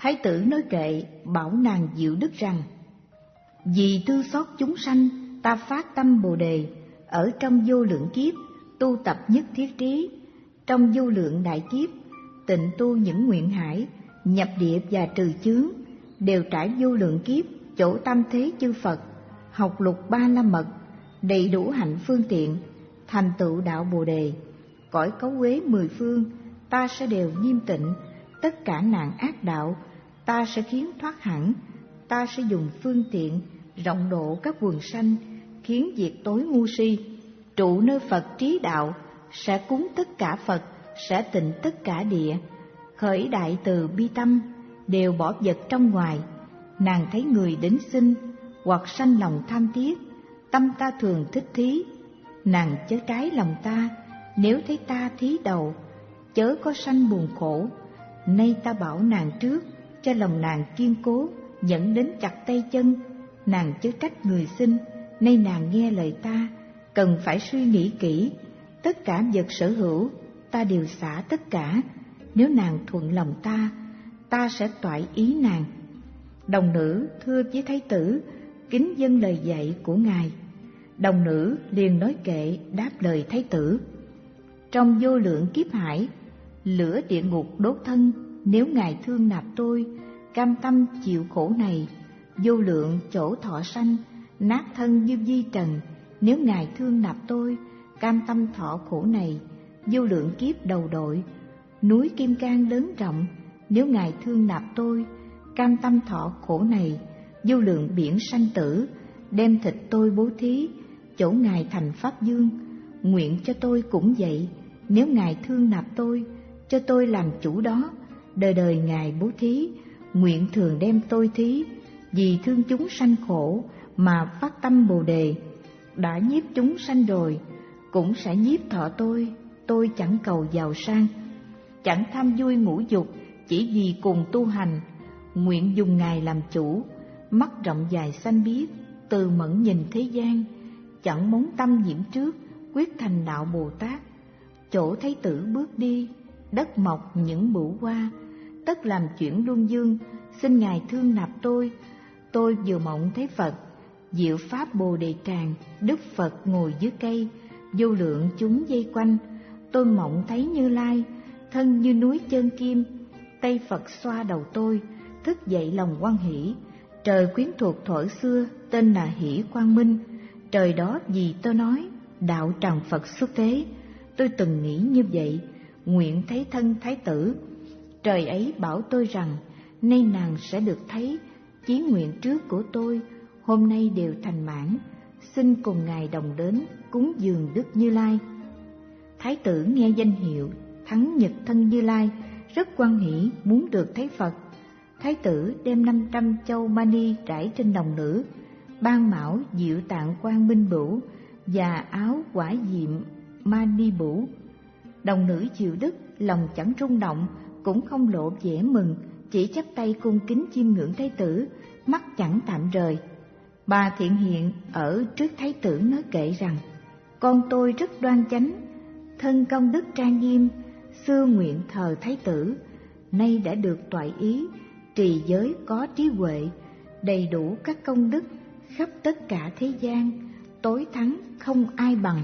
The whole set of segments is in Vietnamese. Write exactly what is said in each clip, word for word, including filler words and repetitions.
Thái tử nói kệ, bảo nàng Diệu Đức rằng: vì thương xót chúng sanh, ta phát tâm Bồ đề, ở trong vô lượng kiếp tu tập nhất thiết trí, trong vô lượng đại kiếp tịnh tu những nguyện hải, nhập địa và trừ chướng, đều trải vô lượng kiếp chỗ tam thế chư Phật, học lục ba la mật, đầy đủ hạnh phương tiện, thành tựu đạo Bồ đề. Cõi cấu uế mười phương, ta sẽ đều nghiêm tịnh, tất cả nạn ác đạo ta sẽ khiến thoát hẳn. Ta sẽ dùng phương tiện rộng độ các quần sanh, khiến diệt tối ngu si. Trụ nơi Phật trí đạo, sẽ cúng tất cả Phật, sẽ tịnh tất cả địa. Khởi đại từ bi tâm, đều bỏ vật trong ngoài. Nàng thấy người đến xin, hoặc sanh lòng tham tiếc, tâm ta thường thích thí. Nàng chớ trái lòng ta, nếu thấy ta thí đầu, chớ có sanh buồn khổ. Nay ta bảo nàng trước, cho lòng nàng kiên cố, dẫn đến chặt tay chân. Nàng chớ trách người xin, nay nàng nghe lời ta, cần phải suy nghĩ kỹ. Tất cả vật sở hữu, ta đều xả tất cả. Nếu nàng thuận lòng ta, ta sẽ toại ý nàng. Đồng nữ thưa với thái tử, kính dâng lời dạy của ngài. Đồng nữ liền nói kệ đáp lời thái tử: trong vô lượng kiếp hải, lửa địa ngục đốt thân, nếu ngài thương nạp tôi, cam tâm chịu khổ này. Vô lượng chỗ thọ sanh, nát thân như di trần, nếu ngài thương nạp tôi, cam tâm thọ khổ này. Vô lượng kiếp đầu đội, núi Kim Cang lớn rộng, nếu ngài thương nạp tôi, cam tâm thọ khổ này. Vô lượng biển sanh tử, đem thịt tôi bố thí, chỗ ngài thành pháp dương. Nguyện cho tôi cũng vậy, nếu ngài thương nạp tôi, cho tôi làm chủ đó. Đời đời ngài bố thí, nguyện thường đem tôi thí, vì thương chúng sanh khổ mà phát tâm Bồ đề. Đã nhiếp chúng sanh rồi, cũng sẽ nhiếp thọ tôi. Tôi chẳng cầu giàu sang, chẳng tham vui ngũ dục, chỉ vì cùng tu hành. Nguyện dùng ngài làm chủ, mắt rộng dài xanh biếc, từ mẫn nhìn thế gian, chẳng móng tâm nhiễm trước, quyết thành đạo Bồ Tát. Chỗ thái tử bước đi, đất mọc những bửu hoa, tất làm chuyển luân dương, xin ngài thương nạp tôi. Tôi vừa mộng thấy Phật, diệu pháp Bồ đề tràng, Đức Phật ngồi dưới cây, vô lượng chúng vây quanh. Tôi mộng thấy Như Lai, thân như núi chân kim, tay Phật xoa đầu tôi, thức dậy lòng hoan hỷ. Trời quyến thuộc thuở xưa, tên là Hỷ Quang Minh. Trời đó vì tôi nói, đạo tràng Phật xuất thế. Tôi từng nghĩ như vậy, nguyện thấy thân thái tử. Trời ấy bảo tôi rằng, nay nàng sẽ được thấy. Chí nguyện trước của tôi, hôm nay đều thành mãn. Xin cùng ngài đồng đến, cúng dường Đức Như Lai. Thái tử nghe danh hiệu Thắng Nhật Thân Như Lai, rất hoan hỷ muốn được thấy Phật. Thái tử đem năm trăm châu mani trải trên đồng nữ, ban mão diệu tạng quang minh bửu và áo quả diệm mani bửu. Đồng nữ chịu đức, lòng chẳng rung động, cũng không lộ vẻ mừng, chỉ chắp tay cung kính chiêm ngưỡng thái tử, mắt chẳng tạm rời. Bà Thiện Hiện ở trước thái tử nói kệ rằng: con tôi rất đoan chánh, thân công đức trang nghiêm, xưa nguyện thờ thái tử, nay đã được toại ý, trì giới có trí huệ, đầy đủ các công đức khắp tất cả thế gian, tối thắng không ai bằng.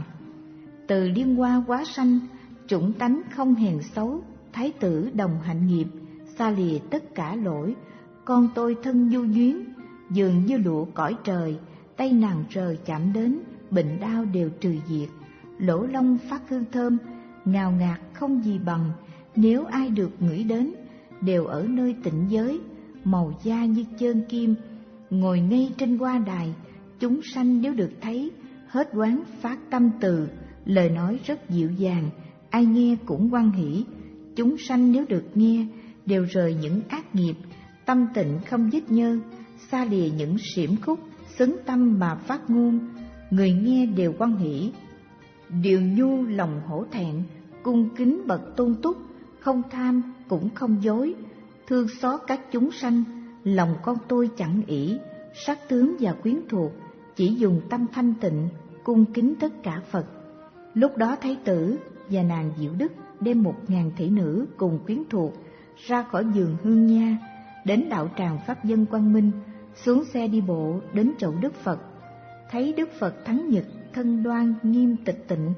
Từ liên hoa quá sanh, chủng tánh không hèn xấu, thái tử đồng hạnh nghiệp, xa lìa tất cả lỗi. Con tôi thân nhu duyên, dường như lụa cõi trời, tay nàng rờ chạm đến, bệnh đau đều trừ diệt. Lỗ lông phát hương thơm, ngào ngạt không gì bằng, nếu ai được ngửi đến, đều ở nơi tịnh giới. Màu da như chơn kim, ngồi ngay trên hoa đài, chúng sanh nếu được thấy, hết oán phát tâm từ, lời nói rất dịu dàng, ai nghe cũng hoan hỷ. Chúng sanh nếu được nghe, đều rời những ác nghiệp, tâm tịnh không vết nhơ, xa lìa những xiểm khúc, xứng tâm mà phát ngôn, người nghe đều hoan hỷ. Điều nhu lòng hổ thẹn, cung kính bậc tôn túc, không tham cũng không dối, thương xót các chúng sanh. Lòng con tôi chẳng ỷ, sắc tướng và quyến thuộc, chỉ dùng tâm thanh tịnh, cung kính tất cả Phật. Lúc đó thái tử và nàng Diệu Đức đem một ngàn thị nữ cùng quyến thuộc ra khỏi vườn hương nha, đến đạo tràng Pháp Dân Quang Minh, xuống xe đi bộ đến chỗ Đức Phật. Thấy Đức Phật thắng nhật, thân đoan nghiêm tịch tịnh,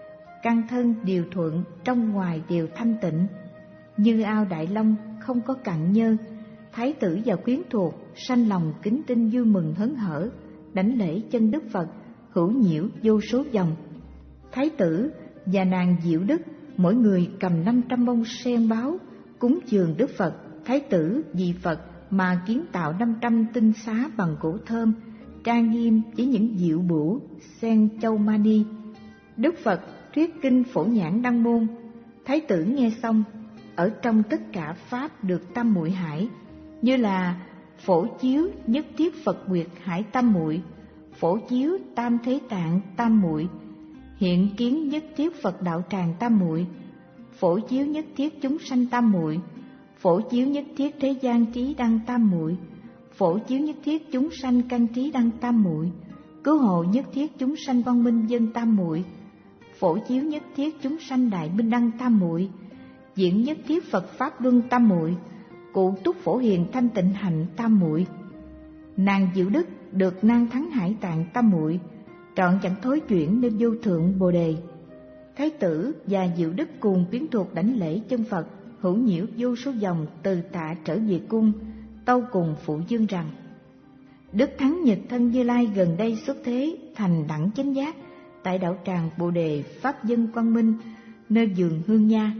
căn thân điều thuận, trong ngoài đều thanh tịnh, như ao đại long không có cặn nhơ. Thái tử và quyến thuộc sanh lòng kính tinh vui mừng hớn hở, đảnh lễ chân Đức Phật, hữu nhiễu vô số vòng. Thái tử và nàng Diệu Đức mỗi người cầm năm trăm bông sen báo cúng dường Đức Phật. Thái tử vì Phật mà kiến tạo năm trăm tinh xá bằng gỗ thơm, trang nghiêm với những diệu bửu sen châu mani. Đức Phật thuyết kinh Phổ Nhãn Đăng Môn. Thái tử nghe xong, ở trong tất cả pháp được tam muội hải, như là phổ chiếu nhất thiết Phật nguyệt hải tam muội, phổ chiếu tam thế tạng tam muội, hiện kiến nhất thiết Phật đạo tràng tam muội, phổ chiếu nhất thiết chúng sanh tam muội, phổ chiếu nhất thiết thế gian trí đăng tam muội, phổ chiếu nhất thiết chúng sanh căn trí đăng tam muội, cứu hộ nhất thiết chúng sanh văn minh dân tam muội, phổ chiếu nhất thiết chúng sanh đại minh đăng tam muội, diễn nhất thiết Phật pháp luân tam muội, cụ túc phổ hiền thanh tịnh hạnh tam muội. Nàng Diệu Đức được nan thắng hải tạng tam muội, trọn chẳng thối chuyển nên vô thượng bồ đề. Thái tử và Diệu Đức cùng quyến thuộc đảnh lễ chân Phật, hữu nhiễu vô số vòng từ tạ trở về cung, tâu cùng phụ dương rằng: Đức Thắng Nhật Thân Như Lai gần đây xuất thế thành đẳng chánh giác tại đạo tràng Bồ Đề Pháp Dân Quang Minh, nơi vườn Hương Nha.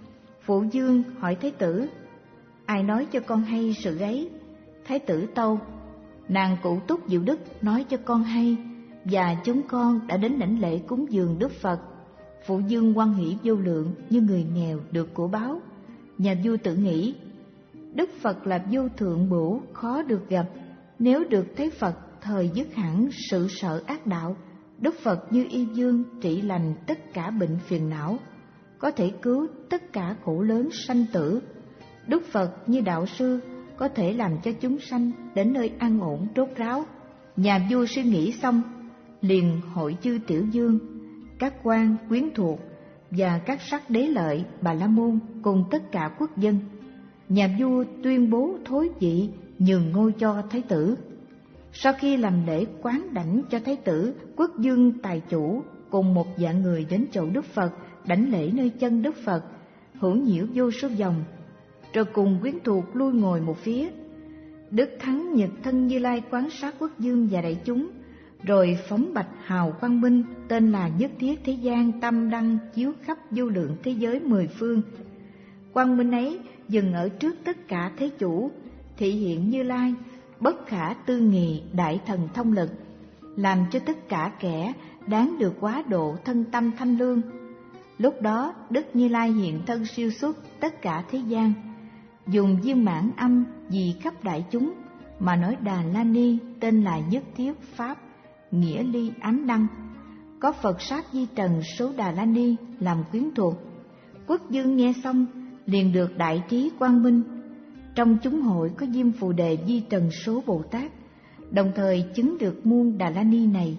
Phụ dương hỏi Thái tử: ai nói cho con hay sự ấy? Thái tử tâu: nàng Cụ Túc Diệu Đức nói cho con hay, và chúng con đã đến đảnh lễ cúng dường Đức Phật. Phụ dương hoan hỷ vô lượng như người nghèo được của báo. Nhà vua tự nghĩ: Đức Phật là vô thượng bửu, khó được gặp. Nếu được thấy Phật, thời dứt hẳn sự sợ ác đạo. Đức Phật như y dương trị lành tất cả bệnh phiền não, có thể cứu tất cả khổ lớn sanh tử. Đức Phật như đạo sư, có thể làm cho chúng sanh đến nơi an ổn rốt ráo. Nhà vua suy nghĩ xong, liền hội chư tiểu dương, các quan quyến thuộc và các sắc đế lợi, Bà La Môn cùng tất cả quốc dân. Nhà vua tuyên bố thối vị, nhường ngôi cho thái tử. Sau khi làm lễ quán đảnh cho thái tử, quốc dương tài chủ cùng một vạn người đến chỗ Đức Phật, đảnh lễ nơi chân Đức Phật, hữu nhiễu vô số vòng, rồi cùng quyến thuộc lui ngồi một phía. Đức Thắng Nhật Thân Như Lai quán sát quốc dương và đại chúng, rồi phóng bạch hào quang minh, tên là nhất thiết thế gian tâm đăng chiếu khắp vô lượng thế giới mười phương. Quang minh ấy dừng ở trước tất cả thế chủ, thị hiện Như Lai bất khả tư nghị đại thần thông lực, làm cho tất cả kẻ đáng được quá độ thân tâm thanh lương. Lúc đó Đức Như Lai hiện thân siêu xuất tất cả thế gian, dùng viên mãn âm vì khắp đại chúng mà nói Đà La Ni, tên là nhất thiết pháp nghĩa ly ám đăng. Có Phật sát di trần số Đà La Ni làm quyến thuộc. Quốc dương nghe xong liền được đại trí quang minh. Trong chúng hội có Diêm Phù Đề di trần số Bồ Tát, đồng thời chứng được muôn Đà La Ni này.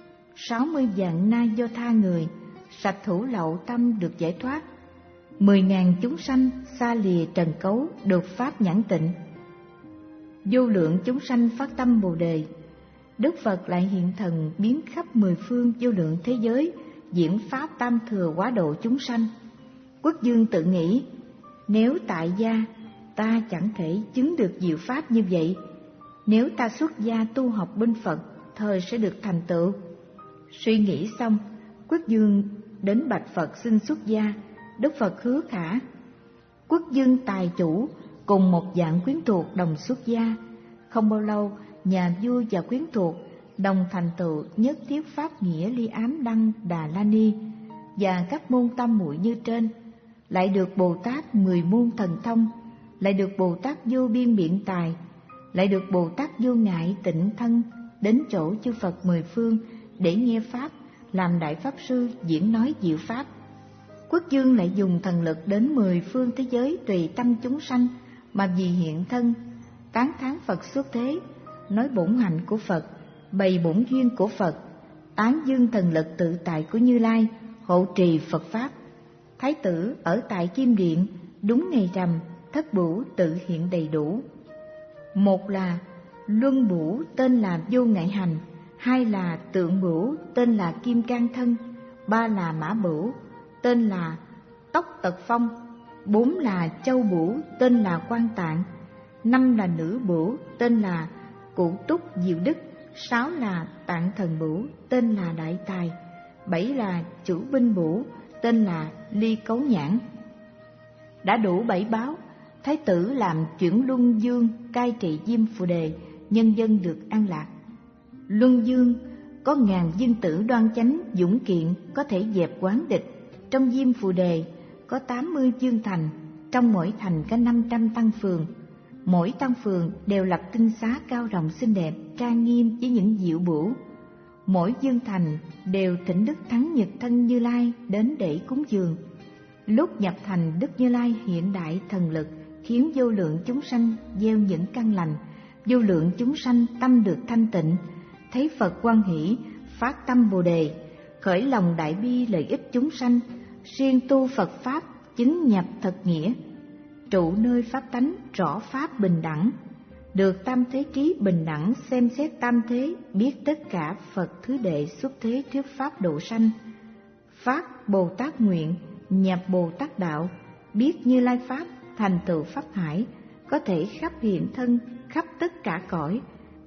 Sáu mươi vạn na do tha người sạch thủ lậu tâm được giải thoát. Mười ngàn chúng sanh xa lìa trần cấu được pháp nhãn tịnh. Vô lượng chúng sanh phát tâm Bồ Đề. Đức Phật lại hiện thần biến khắp mười phương vô lượng thế giới, diễn pháp tam thừa quá độ chúng sanh. Quốc dương tự nghĩ: nếu tại gia ta chẳng thể chứng được diệu pháp như vậy, nếu ta xuất gia tu học bên Phật, thời sẽ được thành tựu. Suy nghĩ xong, quốc dương đến bạch Phật xin xuất gia. Đức Phật hứa khả. Quốc dương tài chủ cùng một vạn quyến thuộc đồng xuất gia. Không bao lâu, nhà vua và quyến thuộc đồng thành tựu nhất thiết pháp nghĩa ly ám đăng Đà La Ni và các môn tam muội như trên, lại được Bồ Tát mười môn thần thông, lại được Bồ Tát vô biên biện tài, lại được Bồ Tát vô ngại tịnh thân đến chỗ chư Phật mười phương để nghe pháp, làm đại pháp sư diễn nói diệu pháp. Quốc dương lại dùng thần lực đến mười phương thế giới tùy tâm chúng sanh mà vì hiện thân, tán thán Phật xuất thế, nói bổn hạnh của Phật, bày bổn duyên của Phật, tán dương thần lực tự tại của Như Lai, hộ trì Phật pháp. Thái tử ở tại Kim Điện, đúng ngày rằm thất bửu tự hiện đầy đủ. Một là luân bửu tên là Vô Ngại Hành, hai là tượng bửu tên là Kim Cang Thân, ba là mã bửu tên là Tốc Tật Phong, bốn là châu bửu tên là Quan Tạng, năm là nữ bửu tên là Cụ Túc Diệu Đức, sáu là Tạng Thần bửu tên là Đại Tài, bảy là Chủ Binh bửu tên là Ly Cấu Nhãn. Đã đủ bảy báo, Thái tử làm chuyển Luân Dương cai trị Diêm Phù Đề, nhân dân được an lạc. Luân Dương có ngàn dương tử đoan chánh dũng kiện, có thể dẹp quán địch. Trong Diêm Phù Đề có tám mươi dương thành, trong mỗi thành có năm trăm tăng phường. Mỗi tăng phường đều lập tinh xá cao rộng xinh đẹp, trang nghiêm với những diệu bửu. Mỗi dương thành đều thỉnh Đức Thắng Nhật Thân Như Lai đến để cúng dường. Lúc nhập thành, Đức Như Lai hiện đại thần lực, khiến vô lượng chúng sanh gieo những căn lành, vô lượng chúng sanh tâm được thanh tịnh. Thấy Phật hoan hỷ, phát tâm Bồ Đề, khởi lòng đại bi lợi ích chúng sanh, siêng tu Phật pháp, chứng nhập thật nghĩa, trụ nơi pháp tánh, rõ pháp bình đẳng, được tam thế trí bình đẳng, xem xét tam thế, biết tất cả Phật thứ đệ xuất thế thuyết pháp độ sanh, phát Bồ Tát nguyện, nhập Bồ Tát đạo, biết Như Lai pháp, thành tựu pháp hải, có thể khắp hiện thân, khắp tất cả cõi,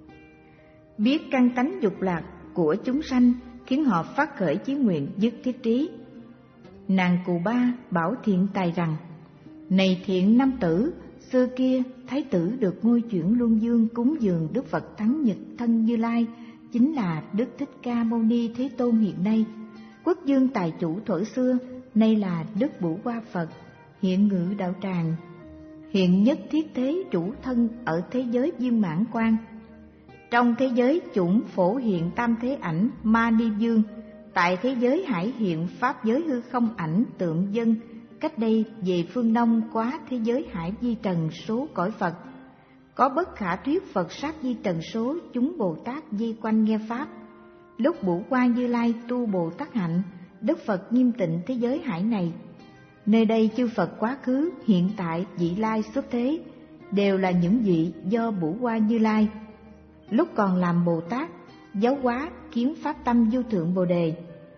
biết căn tánh dục lạc của chúng sanh, khiến họ phát khởi chí nguyện dứt thiết trí. Nàng Cù Ba bảo Thiện Tài rằng: Này thiện nam tử, xưa kia Thái tử được ngôi chuyển Luân Dương cúng dường Đức Phật Thắng Nhật Thân Như Lai, chính là Đức Thích Ca Mâu Ni Thế Tôn hiện nay. Quốc dương tài chủ thuở xưa, nay là Đức Bửu Hoa Phật, hiện ngự đạo tràng, hiện nhất thiết thế chủ thân ở thế giới viên mãn quan. Trong thế giới chủng phổ hiện tam thế ảnh Ma Ni Dương, tại thế giới hải hiện pháp giới hư không ảnh tượng dân. Cách đây về phương Đông quá thế giới hải di trần số cõi Phật, có bất khả thuyết Phật sát di trần số chúng Bồ Tát di quanh nghe pháp. Lúc Bửu Hoa Như Lai tu Bồ Tát hạnh, Đức Phật nghiêm tịnh thế giới hải này. Nơi đây chư Phật quá khứ, hiện tại, vị lai xuất thế đều là những vị do Bửu Hoa Như Lai lúc còn làm Bồ Tát giáo hóa kiến pháp tâm vô thượng Bồ Đề.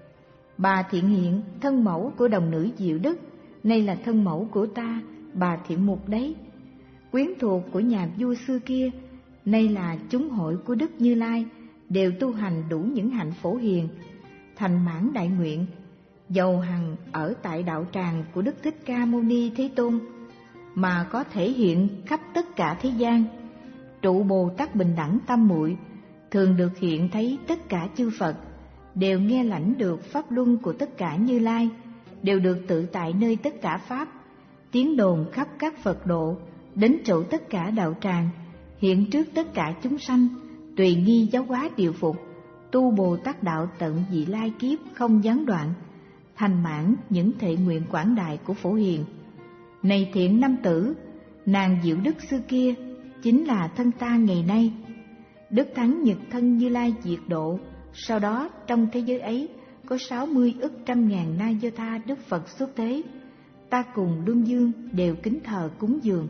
Bà Thiện Hiện, thân mẫu của đồng nữ Diệu Đức, nay là thân mẫu của ta, bà Thiện Mục đấy. Quyến thuộc của nhà vua xưa kia, nay là chúng hội của Đức Như Lai, đều tu hành đủ những hạnh phổ hiền, thành mãn đại nguyện, dầu hằng ở tại đạo tràng của Đức Thích Ca Mâu Ni Thế Tôn, mà có thể hiện khắp tất cả thế gian. Trụ Bồ Tát bình đẳng tâm muội, thường được hiện thấy tất cả chư Phật, đều nghe lãnh được pháp luân của tất cả Như Lai, đều được tự tại nơi tất cả pháp, tiếng đồn khắp các Phật độ, đến chỗ tất cả đạo tràng, hiện trước tất cả chúng sanh, tùy nghi giáo hóa điều phục, tu Bồ Tát đạo tận vị lai kiếp không gián đoạn, thành mãn những thệ nguyện quảng đại của Phổ Hiền. Này thiện nam tử, nàng Diệu Đức xưa kia chính là thân ta ngày nay. Đức Thắng Nhật Thân Như Lai diệt độ, sau đó trong thế giới ấy có sáu mươi ức trăm ngàn na do tha Đức Phật xuất thế, ta cùng Luân Dương đều kính thờ cúng dường.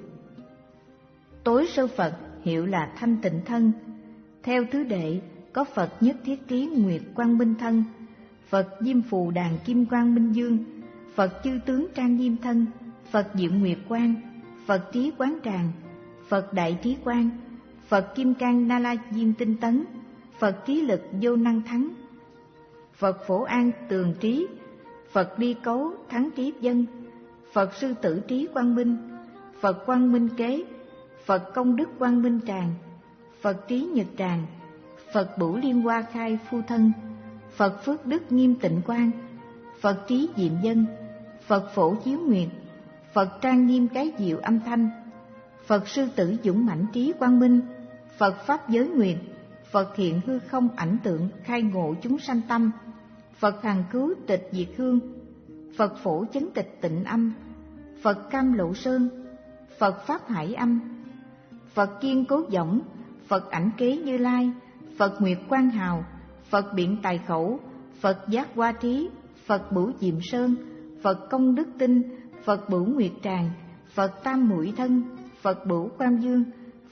Tối sơ Phật hiệu là Thanh Tịnh Thân, theo thứ đệ có Phật Nhất Thiết Trí Nguyệt Quang Minh Thân, Phật Diêm Phù Đàn Kim Quang Minh Dương, Phật Chư Tướng Trang Nghiêm Thân, Phật Diệu Nguyệt Quang, Phật Trí Quán Tràng, Phật Đại Trí Quang, Phật Kim Cang Na La Diêm Tinh Tấn, Phật Trí Lực Vô Năng Thắng, Phật Phổ An Tường Trí, Phật Ly Cấu Thắng Trí Dân, Phật Sư Tử Trí Quang Minh, Phật Quang Minh Kế, Phật Công Đức Quang Minh Tràng, Phật Trí Nhật Tràng, Phật Bửu Liên Hoa Khai Phu Thân, Phật Phước Đức Nghiêm Tịnh Quang, Phật Trí Diệm Dân, Phật Phổ Chiếu Nguyệt, Phật Trang Nghiêm Cái Diệu Âm Thanh, Phật Sư Tử Dũng Mãnh Trí Quang Minh, Phật Pháp Giới Nguyệt, Phật Hiện Hư Không Ảnh Tượng Khai Ngộ Chúng Sanh Tâm, Phật Hằng Cứu Tịch Diệt Hương, Phật Phổ Chấn Tịch Tịnh Âm, Phật Cam Lộ Sơn, Phật Pháp Hải Âm, Phật Kiên Cố Võng, Phật Ảnh Kế Như Lai, Phật Nguyệt Quang Hào, Phật Biện Tài Khẩu, Phật Giác Hoa Trí, Phật Bửu Diệm Sơn, Phật Công Đức Tinh, Phật Bửu Nguyệt Tràng, Phật Tam Muội Thân, Phật Bửu Quang Dương,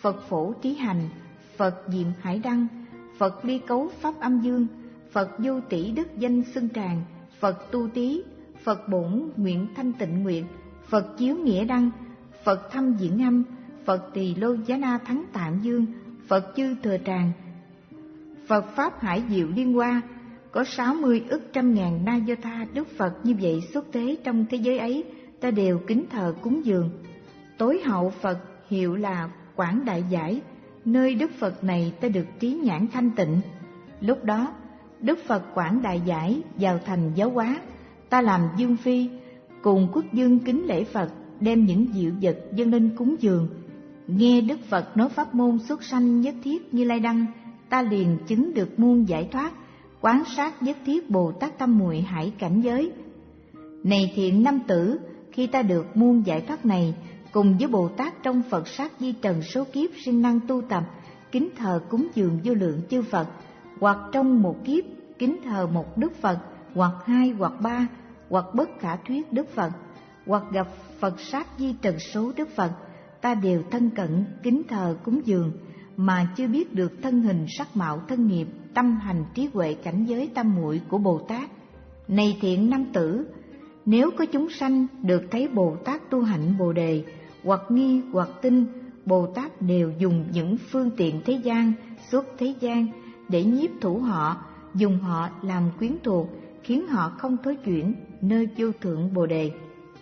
Phật Phổ Trí Hành, Phật Diệm Hải Đăng, Phật Ly Cấu Pháp Âm Dương, Phật Vô Tỷ Đức Danh Xưng Tràng, Phật Tu Tý, Phật Bổn Nguyện Thanh Tịnh Nguyện, Phật Chiếu Nghĩa Đăng, Phật Thâm Diễn Âm, Phật Tỳ Lô Giá Na Thắng Tạng Dương, Phật Chư Thừa Tràng, Phật Pháp Hải Diệu Liên Hoa. Có sáu mươi ức trăm ngàn Na Do Tha Đức Phật như vậy xuất thế trong thế giới ấy, ta đều kính thờ cúng dường. Tối hậu Phật hiệu là Quảng Đại Giải, nơi Đức Phật này ta được trí nhãn thanh tịnh. Lúc đó Đức Phật Quảng Đại Giải vào thành giáo hóa, ta làm dương phi, cùng quốc dương kính lễ Phật, đem những diệu vật dâng lên cúng dường. Nghe Đức Phật nói pháp môn xuất sanh nhất thiết Như Lai Đăng, ta liền chứng được môn giải thoát, quán sát nhất thiết Bồ Tát Tâm Muội Hải cảnh giới. Này thiện nam tử, khi ta được môn giải thoát này, cùng với Bồ Tát trong Phật sát di trần số kiếp siêng năng tu tập, kính thờ cúng dường vô lượng chư Phật, hoặc trong một kiếp kính thờ một Đức Phật, hoặc hai hoặc ba, hoặc bất khả thuyết Đức Phật, hoặc gặp Phật sát di trần số Đức Phật, ta đều thân cận kính thờ cúng dường, mà chưa biết được thân hình sắc mạo thân nghiệp, tâm hành trí huệ cảnh giới tam muội của Bồ Tát. Này thiện nam tử, nếu có chúng sanh được thấy Bồ Tát tu hạnh Bồ Đề, hoặc nghi hoặc tin, Bồ Tát đều dùng những phương tiện thế gian, xuất thế gian để nhiếp thủ họ, dùng họ làm quyến thuộc, khiến họ không thối chuyển nơi vô thượng Bồ Đề.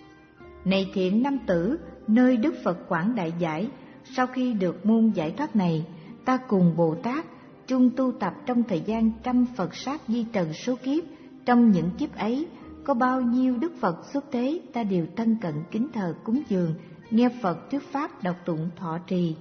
Này thiện nam tử, nơi Đức Phật Quảng Đại Giải, sau khi được môn giải thoát này, ta cùng Bồ Tát chung tu tập trong thời gian trăm Phật sát di trần số kiếp. Trong những kiếp ấy, có bao nhiêu Đức Phật xuất thế, ta đều thân cận kính thờ cúng dường, nghe Phật thuyết pháp đọc tụng thọ trì.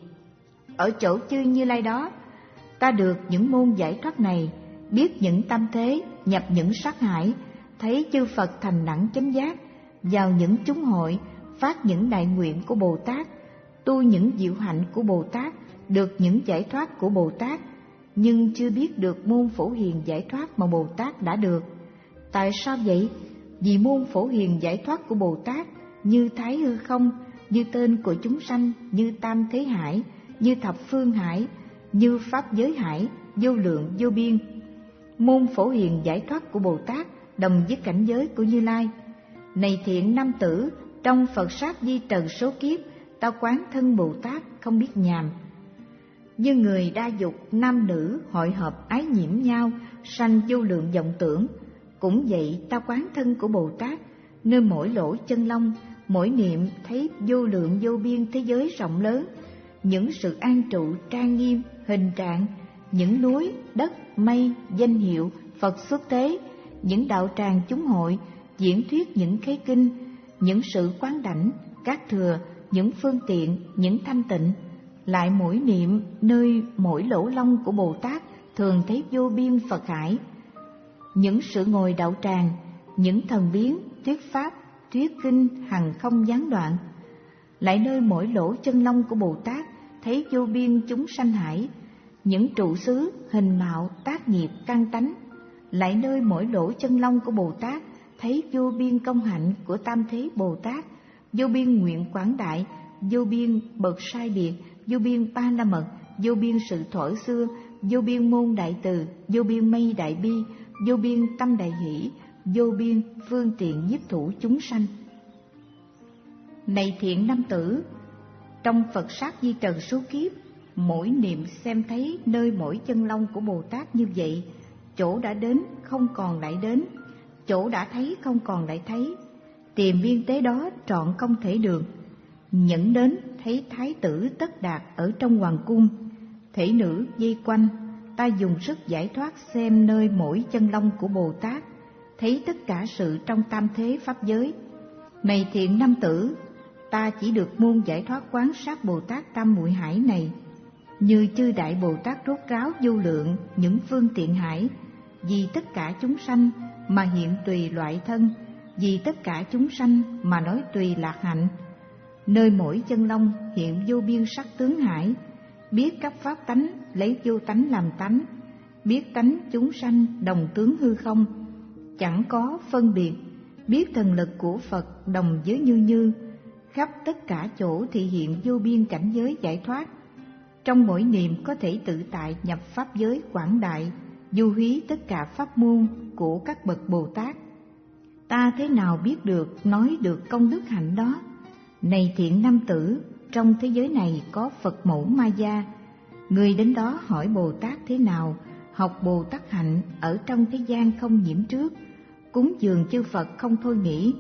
Ở chỗ chư Như Lai đó, ta được những môn giải thoát này, biết những tâm thế, nhập những sát hải, thấy chư Phật thành đẳng chánh giác, vào những chúng hội, phát những đại nguyện của Bồ Tát, tu những diệu hạnh của Bồ Tát, được những giải thoát của Bồ Tát, nhưng chưa biết được môn Phổ Hiền giải thoát mà Bồ Tát đã được. Tại sao vậy? Vì môn Phổ Hiền giải thoát của Bồ Tát như Thái Hư Không, như tên của chúng sanh, như Tam Thế Hải, như Thập Phương Hải, như Pháp Giới Hải, vô lượng vô biên. Môn Phổ Hiền giải thoát của Bồ Tát đồng với cảnh giới của Như Lai. Này thiện nam tử, trong Phật sát di trần số kiếp, ta quán thân Bồ Tát không biết nhàm. Như người đa dục, nam nữ hội hợp ái nhiễm nhau, sanh vô lượng vọng tưởng, cũng vậy ta quán thân của Bồ Tát, nơi mỗi lỗ chân lông, mỗi niệm thấy vô lượng vô biên thế giới rộng lớn, những sự an trụ trang nghiêm, hình trạng, những núi, đất, mây, danh hiệu, Phật xuất thế, những đạo tràng chúng hội, diễn thuyết những khế kinh, những sự quán đảnh, các thừa, những phương tiện, những thanh tịnh. Lại mỗi niệm nơi mỗi lỗ lông của Bồ Tát thường thấy vô biên Phật hải, những sự ngồi đạo tràng, những thần biến, thuyết pháp, thuyết kinh hằng không gián đoạn. Lại nơi mỗi lỗ chân lông của Bồ Tát thấy vô biên chúng sanh hải, những trụ xứ, hình mạo, tác nghiệp, căn tánh. Lại nơi mỗi lỗ chân lông của Bồ Tát thấy vô biên công hạnh của Tam Thế Bồ Tát, vô biên nguyện quảng đại, vô biên bậc sai biệt, vô biên ba la mật, vô biên sự thuở xưa, vô biên môn đại từ, vô biên mây đại bi, vô biên tâm đại hỷ, vô biên phương tiện nhiếp thủ chúng sanh. Này thiện nam tử, trong Phật sát di trần số kiếp, mỗi niệm xem thấy nơi mỗi chân lông của Bồ Tát như vậy, chỗ đã đến không còn lại đến, chỗ đã thấy không còn lại thấy, tìm biên tế đó trọn không thể được. Nhẫn đến thấy thái tử Tất Đạt ở trong hoàng cung, thể nữ dây quanh, ta dùng sức giải thoát xem nơi mỗi chân lông của Bồ Tát, thấy tất cả sự trong tam thế pháp giới. Này thiện nam tử, ta chỉ được môn giải thoát quán sát Bồ Tát Tam Muội Hải này, như chư đại Bồ Tát rốt ráo vô lượng những phương tiện hải, vì tất cả chúng sanh mà hiện tùy loại thân, vì tất cả chúng sanh mà nói tùy lạc hạnh. Nơi mỗi chân lông hiện vô biên sắc tướng hải, biết các pháp tánh lấy vô tánh làm tánh, biết tánh chúng sanh đồng tướng hư không, chẳng có phân biệt, biết thần lực của Phật đồng với Như Như, khắp tất cả chỗ thị hiện vô biên cảnh giới giải thoát. Trong mỗi niệm có thể tự tại nhập pháp giới quảng đại, du hí tất cả pháp môn của các bậc Bồ Tát. Ta thế nào biết được, nói được công đức hạnh đó? Này thiện nam tử, trong thế giới này có Phật mẫu Maya. Người đến đó hỏi Bồ Tát thế nào học Bồ Tát hạnh ở trong thế gian không nhiễm trước, cúng dường chư Phật không thôi nghĩ,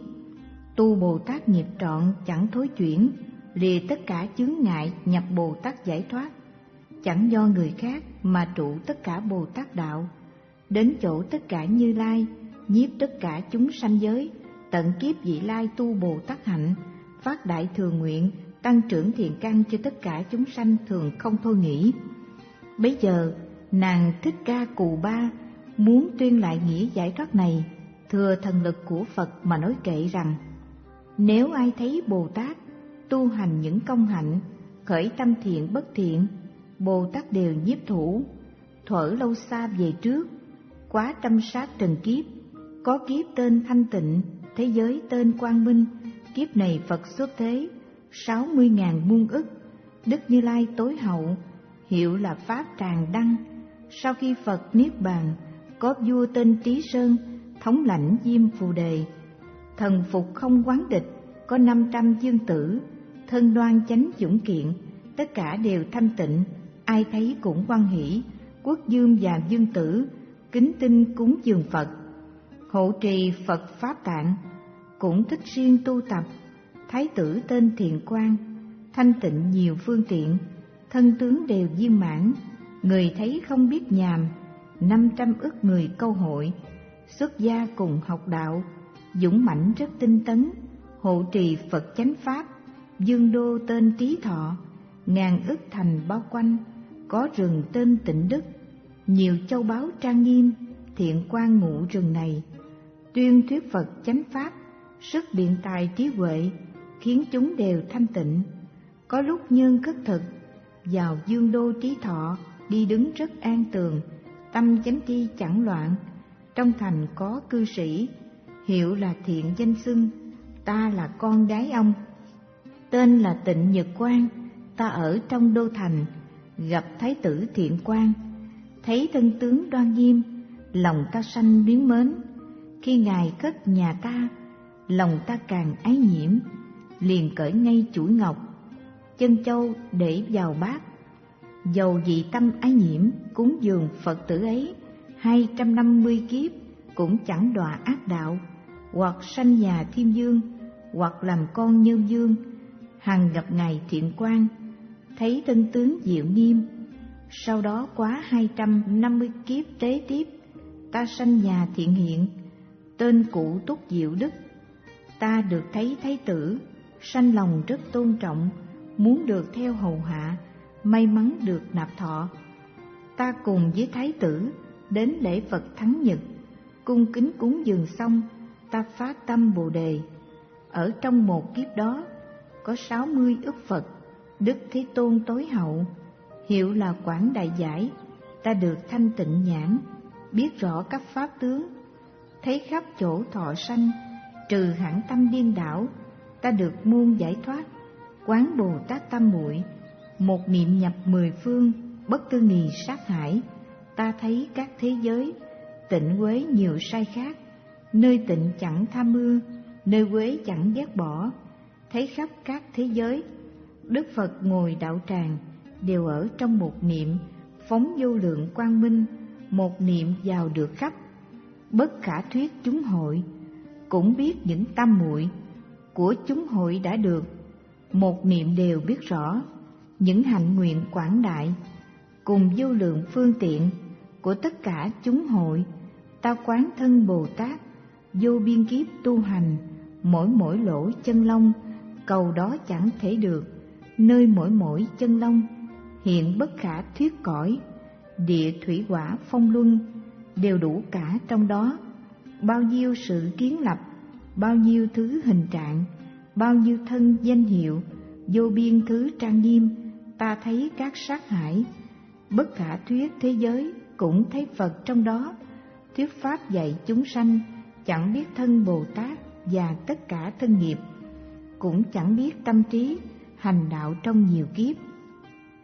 tu Bồ Tát nghiệp trọn chẳng thối chuyển, lìa tất cả chướng ngại nhập Bồ Tát giải thoát, chẳng do người khác mà trụ tất cả Bồ Tát đạo, đến chỗ tất cả Như Lai, nhiếp tất cả chúng sanh giới, tận kiếp vị lai tu Bồ Tát hạnh, phát đại thường nguyện, tăng trưởng thiện căn cho tất cả chúng sanh thường không thôi nghĩ. Bấy giờ nàng Thích Ca Cù Ba muốn tuyên lại nghĩa giải thoát này, thừa thần lực của Phật mà nói kệ rằng: nếu ai thấy Bồ Tát tu hành những công hạnh, khởi tâm thiện bất thiện, Bồ Tát đều nhiếp thủ, thuở lâu xa về trước, quá tâm sát trần kiếp, có kiếp tên thanh tịnh, thế giới tên quang minh, kiếp này Phật xuất thế, sáu mươi ngàn muôn ức, Đức Như Lai tối hậu, hiệu là Pháp Tràng Đăng. Sau khi Phật niết bàn, có vua tên Trí Sơn, thống lãnh Diêm Phù Đề, thần phục không quán địch, có năm trăm dương tử, thân đoan chánh dũng kiện, tất cả đều thanh tịnh, ai thấy cũng hoan hỷ. Quốc dương và dương tử kính tinh cúng dường Phật, hộ trì Phật Pháp Tạng, cũng thích riêng tu tập. Thái tử tên Thiện Quang, thanh tịnh nhiều phương tiện, thân tướng đều viên mãn, người thấy không biết nhàm. Năm trăm ức người câu hội, xuất gia cùng học đạo, dũng mãnh rất tinh tấn, hộ trì Phật chánh pháp. Dương đô tên Trí Thọ, ngàn ức thành bao quanh, có rừng tên Tịnh Đức, nhiều châu báu trang nghiêm. Thiện Quang ngụ rừng này, tuyên thuyết Phật chánh pháp, sức biện tài trí huệ, khiến chúng đều thanh tịnh. Có lúc nhân khất thực, vào Dương đô Trí Thọ, đi đứng rất an tường, tâm chánh tri chẳng loạn. Trong thành có cư sĩ, hiệu là Thiện danh xưng, ta là con gái ông, tên là Tịnh Nhật Quang. Ta ở trong đô thành, gặp Thái tử Thiện Quang, thấy thân tướng đoan nghiêm, lòng ta sanh luyến mến. Khi ngài cất nhà ta, lòng ta càng ái nhiễm, liền cởi ngay chuỗi ngọc, chân châu để vào bát. Dầu vì tâm ái nhiễm, cúng dường Phật tử ấy hai trăm năm mươi kiếp cũng chẳng đọa ác đạo, hoặc sanh nhà thiên dương, hoặc làm con nhân dương. Hằng gặp ngài Thiện Quang, thấy thân tướng diệu nghiêm. Sau đó quá hai trăm năm mươi kiếp tế tiếp, ta sanh nhà Thiện Hiện, tên cụ Túc Diệu Đức. Ta được thấy Thái tử, sanh lòng rất tôn trọng, muốn được theo hầu hạ, may mắn được nạp thọ. Ta cùng với Thái tử đến lễ Phật Thắng Nhật, cung kính cúng dường xong, ta phát tâm Bồ Đề. Ở trong một kiếp đó, có sáu mươi ức Phật, Đức Thế Tôn tối hậu, hiệu là Quảng Đại Giải. Ta được thanh tịnh nhãn, biết rõ các pháp tướng, thấy khắp chỗ thọ sanh, trừ hẳn tâm điên đảo. Ta được muôn giải thoát, quán Bồ Tát Tam Muội, một niệm nhập mười phương, bất tư nghì sát hải. Ta thấy các thế giới, tịnh uế nhiều sai khác, nơi tịnh chẳng tham mưa, nơi uế chẳng ghét bỏ. Thấy khắp các thế giới, Đức Phật ngồi đạo tràng, đều ở trong một niệm, phóng vô lượng quang minh, một niệm vào được khắp. Bất khả thuyết chúng hội, cũng biết những tam muội của chúng hội đã được, một niệm đều biết rõ. Những hạnh nguyện quảng đại, cùng vô lượng phương tiện của tất cả chúng hội, ta quán thân Bồ Tát, vô biên kiếp tu hành, mỗi mỗi lỗ chân lông, cầu đó chẳng thể được, nơi mỗi mỗi chân lông, hiện bất khả thuyết cõi, địa thủy hỏa phong luân, đều đủ cả trong đó. Bao nhiêu sự kiến lập, bao nhiêu thứ hình trạng, bao nhiêu thân danh hiệu, vô biên thứ trang nghiêm, ta thấy các sát hải. Bất khả thuyết thế giới, cũng thấy Phật trong đó, thuyết pháp dạy chúng sanh, chẳng biết thân Bồ Tát và tất cả thân nghiệp, cũng chẳng biết tâm trí, hành đạo trong nhiều kiếp.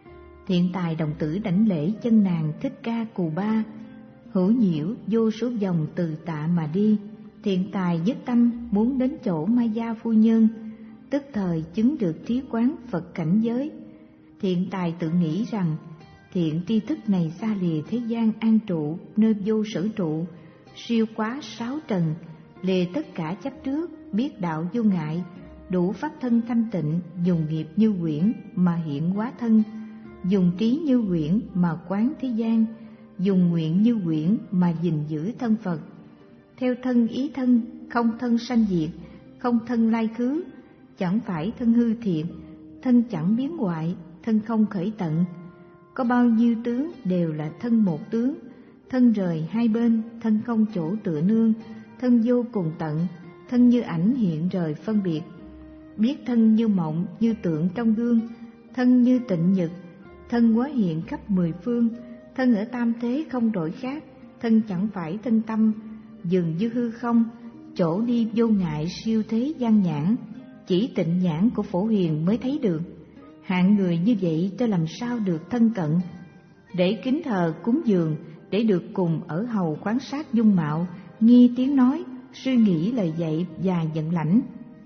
Thiện tài đồng tử đảnh lễ chân nàng Thích Ca Cù Ba, hữu nhiễu vô số dòng từ tạ mà đi. Thiện tài nhất tâm muốn đến chỗ Ma Gia phu nhân, tức thời chứng được trí quán Phật cảnh giới. Thiện tài tự nghĩ rằng thiện tri thức này xa lìa thế gian an trụ, nơi vô sở trụ, siêu quá sáu trần, lìa tất cả chấp trước, biết đạo vô ngại, đủ pháp thân thanh tịnh, dùng nghiệp như quyển mà hiện hóa thân, dùng trí như quyển mà quán thế gian, dùng nguyện như quyển mà gìn giữ thân Phật. Theo thân ý thân, không thân sanh diệt, không thân lai khứ, chẳng phải thân hư thiện, thân chẳng biến hoại, thân không khởi tận. Có bao nhiêu tướng đều là thân một tướng, thân rời hai bên, thân không chỗ tựa nương, thân vô cùng tận, thân như ảnh hiện rời phân biệt. Biết thân như mộng, như tượng trong gương, thân như tịnh nhật, thân hóa hiện khắp mười phương, thân ở tam thế không đổi khác, thân chẳng phải thân tâm, dường như hư không, chỗ đi vô ngại siêu thế gian nhãn, chỉ tịnh nhãn của Phổ Hiền mới thấy được. Hạng người như vậy cho làm sao được thân cận, để kính thờ cúng dường, để được cùng ở hầu quan sát dung mạo, nghe tiếng nói, suy nghĩ lời dạy và nhận lãnh.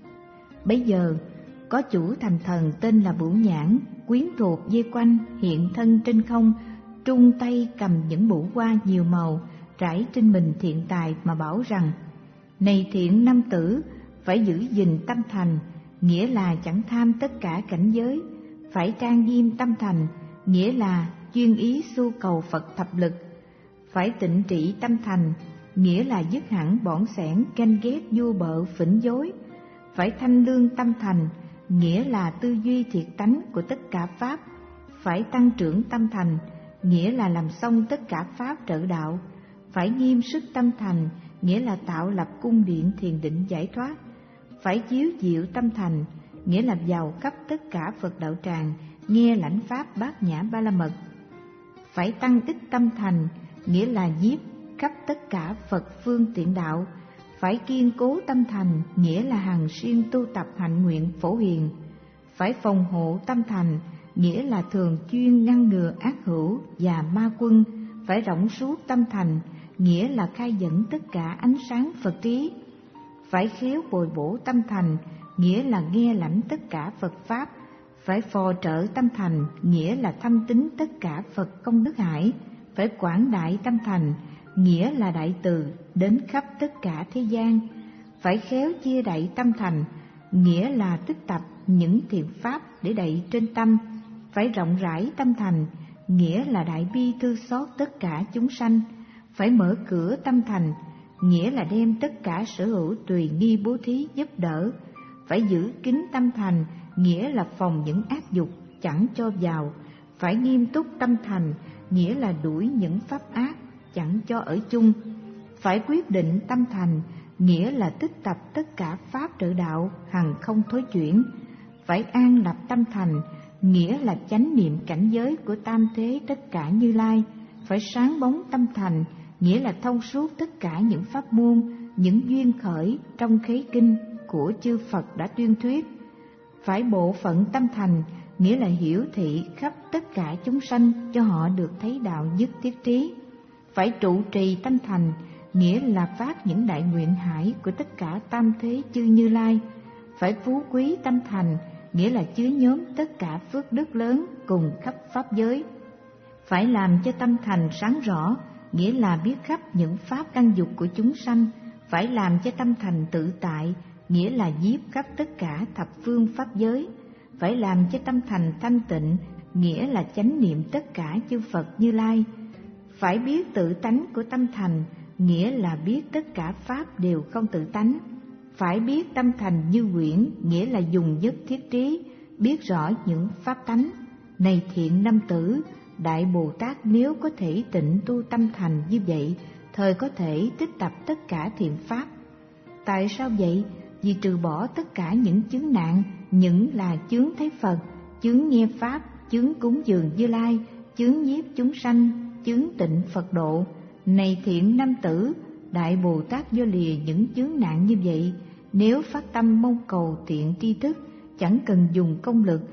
Bấy giờ có chủ thành thần tên là Bửu Nhãn, quyến thuộc dây quanh, hiện thân trên không, trung tay cầm những bủ hoa nhiều màu trải trên mình thiện tài mà bảo rằng: này thiện nam tử, phải giữ gìn tâm thành, nghĩa là chẳng tham tất cả cảnh giới, phải trang nghiêm tâm thành, nghĩa là chuyên ý xu cầu Phật thập lực, phải tịnh trị tâm thành, nghĩa là dứt hẳn bỏn xẻn ganh ghét vua bợ phỉnh dối, phải thanh lương tâm thành, nghĩa là tư duy thiệt tánh của tất cả pháp, phải tăng trưởng tâm thành, nghĩa là làm xong tất cả pháp trợ đạo, phải nghiêm sức tâm thành, nghĩa là tạo lập cung điện thiền định giải thoát, phải chiếu diệu tâm thành, nghĩa là vào khắp tất cả Phật đạo tràng, nghe lãnh pháp bát nhã ba la mật, phải tăng ích tâm thành, nghĩa là nhiếp khắp tất cả Phật phương tiện đạo, phải kiên cố tâm thành, nghĩa là hằng siêng tu tập hạnh nguyện Phổ Hiền, phải phòng hộ tâm thành, nghĩa là thường chuyên ngăn ngừa ác hữu và ma quân, phải rộng suốt tâm thành, nghĩa là khai dẫn tất cả ánh sáng Phật trí, phải khéo bồi bổ tâm thành, nghĩa là nghe lãnh tất cả Phật pháp, phải phò trợ tâm thành, nghĩa là thâm tín tất cả Phật công đức hải, phải quảng đại tâm thành, nghĩa là đại từ đến khắp tất cả thế gian, phải khéo chia đậy tâm thành, nghĩa là tích tập những thiện pháp để đậy trên tâm, phải rộng rãi tâm thành, nghĩa là đại bi thương xót tất cả chúng sanh, phải mở cửa tâm thành, nghĩa là đem tất cả sở hữu tùy nghi bố thí giúp đỡ, phải giữ kín tâm thành, nghĩa là phòng những ác dục chẳng cho vào, phải nghiêm túc tâm thành, nghĩa là đuổi những pháp ác chẳng cho ở chung, phải quyết định tâm thành, nghĩa là tích tập tất cả pháp trợ đạo hằng không thối chuyển, phải an lập tâm thành, nghĩa là chánh niệm cảnh giới của tam thế tất cả Như Lai, phải sáng bóng tâm thành, nghĩa là thông suốt tất cả những pháp môn, những duyên khởi trong khế kinh của chư Phật đã tuyên thuyết, phải bộ phận tâm thành, nghĩa là hiểu thị khắp tất cả chúng sanh cho họ được thấy đạo nhất thiết trí, phải trụ trì tâm thành, nghĩa là phát những đại nguyện hải của tất cả tam thế chư Như Lai, phải phú quý tâm thành, nghĩa là chứa nhóm tất cả phước đức lớn cùng khắp pháp giới, phải làm cho tâm thành sáng rõ, nghĩa là biết khắp những pháp căn dục của chúng sanh, phải làm cho tâm thành tự tại, nghĩa là nhiếp khắp tất cả thập phương pháp giới, phải làm cho tâm thành thanh tịnh, nghĩa là chánh niệm tất cả chư Phật Như Lai, phải biết tự tánh của tâm thành, nghĩa là biết tất cả pháp đều không tự tánh, phải biết tâm thành như quyển, nghĩa là dùng nhất thiết trí, biết rõ những pháp tánh. Này thiện nam tử, Đại Bồ Tát nếu có thể tịnh tu tâm thành như vậy, thời có thể tích tập tất cả thiện pháp. Tại sao vậy? Vì trừ bỏ tất cả những chướng nạn, những là chướng thấy Phật, chướng nghe Pháp, chướng cúng dường Như Lai, chướng nhiếp chúng sanh, chướng tịnh Phật độ. Này thiện nam tử, Đại Bồ Tát do lìa những chướng nạn như vậy, nếu phát tâm mong cầu tiện tri thức, chẳng cần dùng công lực,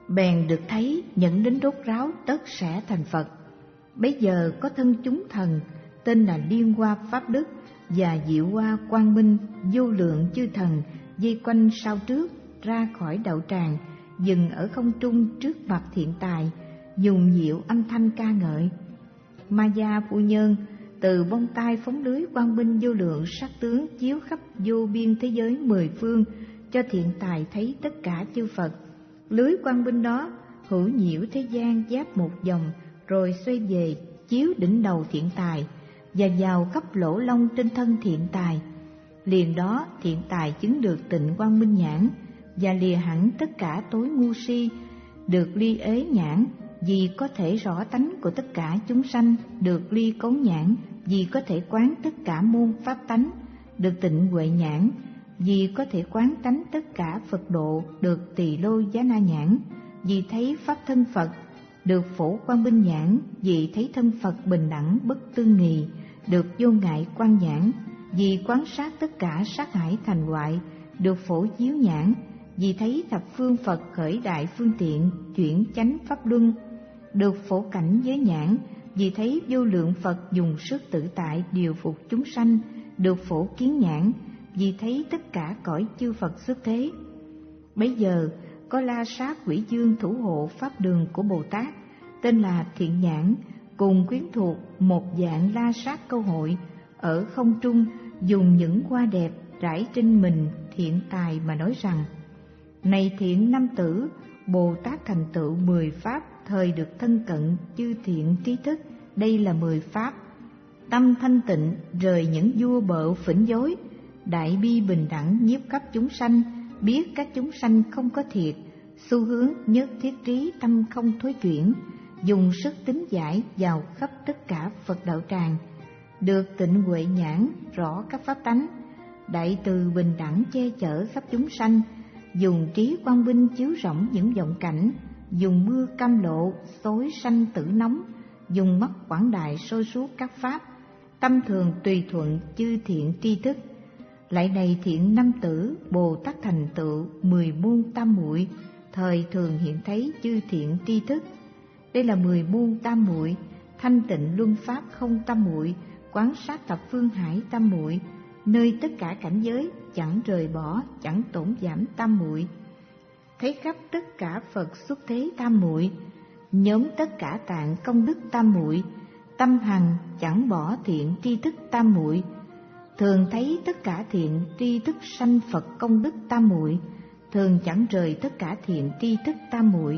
bèn được thấy dẫn đến đốt ráo tất sẽ thành Phật. Bấy giờ có thân chúng thần tên là Liên Hoa Pháp Đức và Diệu Hoa Quang Minh, vô lượng chư thần vây quanh sau trước ra khỏi đạo tràng, dừng ở không trung trước mặt Thiện Tài, dùng diệu âm thanh ca ngợi. Ma Gia phu nhân từ bông tai phóng lưới quang minh vô lượng sắc tướng chiếu khắp vô biên thế giới mười phương, cho Thiện Tài thấy tất cả chư Phật. Lưới quang minh đó hữu nhiễu thế gian giáp một vòng, rồi xoay về chiếu đỉnh đầu Thiện Tài và vào khắp lỗ lông trên thân Thiện Tài. Liền đó Thiện Tài chứng được tịnh quang minh nhãn, và lìa hẳn tất cả tối ngu si, được ly ế nhãn, vì có thể rõ tánh của tất cả chúng sanh, được ly cấu nhãn, vì có thể quán tất cả môn pháp tánh, được tịnh huệ nhãn, vì có thể quán tánh tất cả Phật độ, được tỳ lô giá na nhãn, vì thấy pháp thân Phật, được phổ quang minh nhãn, vì thấy thân Phật bình đẳng bất tư nghì, được vô ngại quan nhãn, vì quan sát tất cả sát hải thành hoại, được phổ chiếu nhãn, vì thấy thập phương Phật khởi đại phương tiện chuyển chánh pháp luân, được phổ cảnh giới nhãn, vì thấy vô lượng Phật dùng sức tự tại điều phục chúng sanh, được phổ kiến nhãn, vì thấy tất cả cõi chư Phật xuất thế. Bấy giờ có La Sát Quỷ Dương thủ hộ pháp đường của Bồ Tát, tên là Thiện Nhãn, cùng quyến thuộc một dạng La Sát câu hội ở không trung, dùng những hoa đẹp rải trên mình Thiện Tài mà nói rằng: Này thiện nam tử, Bồ Tát thành tựu mười pháp, thời được thân cận chư thiện trí thức. Đây là mười pháp: tâm thanh tịnh, rời những vua bợ phỉnh dối; đại bi bình đẳng, nhiếp khắp chúng sanh, biết các chúng sanh không có thiệt; xu hướng nhất thiết trí, tâm không thối chuyển; dùng sức tính giải vào khắp tất cả Phật đạo tràng; được tịnh huệ nhãn, rõ các pháp tánh; đại từ bình đẳng, che chở khắp chúng sanh; dùng trí quang minh chiếu rộng những vọng cảnh; dùng mưa cam lộ xối sanh tử nóng; dùng mắt quảng đại soi suốt các pháp; tâm thường tùy thuận chư thiện tri thức. Lại này thiện nam tử, Bồ Tát thành tựu mười môn tam muội, thời thường hiện thấy chư thiện tri thức. Đây là mười môn tam muội: thanh tịnh luân pháp không tam muội, quán sát thập phương hải tam muội, nơi tất cả cảnh giới chẳng rời bỏ, chẳng tổn giảm tam muội, thấy khắp tất cả Phật xuất thế tam muội, nhóm tất cả tạng công đức tam muội, tâm hằng chẳng bỏ thiện tri thức tam muội, thường thấy tất cả thiện tri thức sanh Phật công đức tam muội, thường chẳng rời tất cả thiện tri thức tam muội,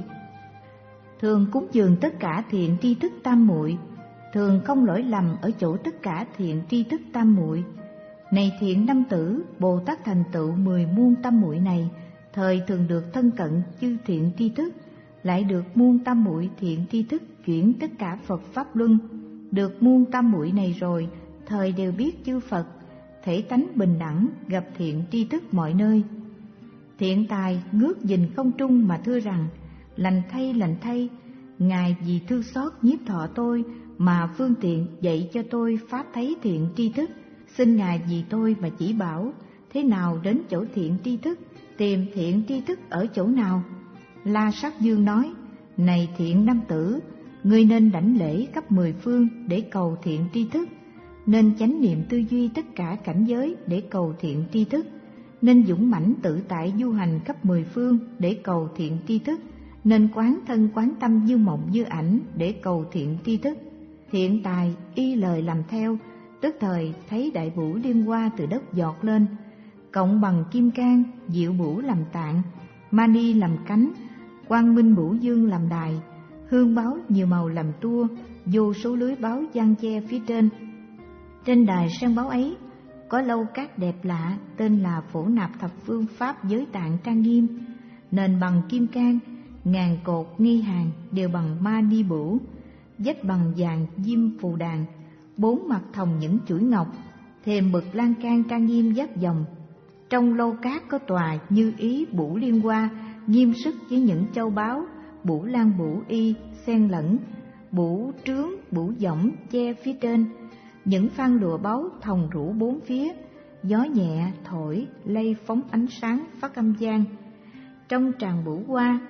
thường cúng dường tất cả thiện tri thức tam muội, thường không lỗi lầm ở chỗ tất cả thiện tri thức tam muội. Này thiện nam tử, Bồ Tát thành tựu mười muôn tam muội này, thời thường được thân cận chư thiện tri thức, lại được muôn tam muội thiện tri thức chuyển tất cả Phật pháp luân. Được muôn tam muội này rồi, thời đều biết chư Phật thể tánh bình đẳng, gặp thiện tri thức mọi nơi. Thiện Tài ngước nhìn không trung mà thưa rằng: Lành thay, lành thay, Ngài vì thương xót nhiếp thọ tôi mà phương tiện dạy cho tôi pháp thấy thiện tri thức, xin Ngài vì tôi mà chỉ bảo thế nào đến chỗ thiện tri thức, tìm thiện tri thức ở chỗ nào. La Sát Dương nói: Này thiện nam tử, ngươi nên đảnh lễ khắp mười phương để cầu thiện tri thức, nên chánh niệm tư duy tất cả cảnh giới để cầu thiện tri thức, nên dũng mãnh tự tại du hành khắp mười phương để cầu thiện tri thức, nên quán thân quán tâm như mộng như ảnh để cầu thiện tri thức. Thiện Tài y lời làm theo, tức thời thấy đại bủ liên hoa từ đất giọt lên, cộng bằng kim cang, diệu bủ làm tạng, mani làm cánh, quang minh bủ dương làm đài, hương báo nhiều màu làm tua, vô số lưới báo giăng che phía trên. Trên đài sen báo ấy có lâu cát đẹp lạ, tên là phổ nạp thập phương pháp giới tạng trang nghiêm, nền bằng kim cang, ngàn cột nghi hàng đều bằng ma ni bủ, vách bằng vàng diêm phù đàn, bốn mặt thòng những chuỗi ngọc, thềm bậc lan can trang nghiêm giáp dòng. Trong lâu cát có tòa như ý bủ liên hoa, nghiêm sức với những châu báu, bủ lan bủ y xen lẫn, bủ trướng bủ võng che phía trên, những phan lụa báu thòng rủ bốn phía, gió nhẹ thổi lay phóng ánh sáng phát âm gian. Trong tràng bủ hoa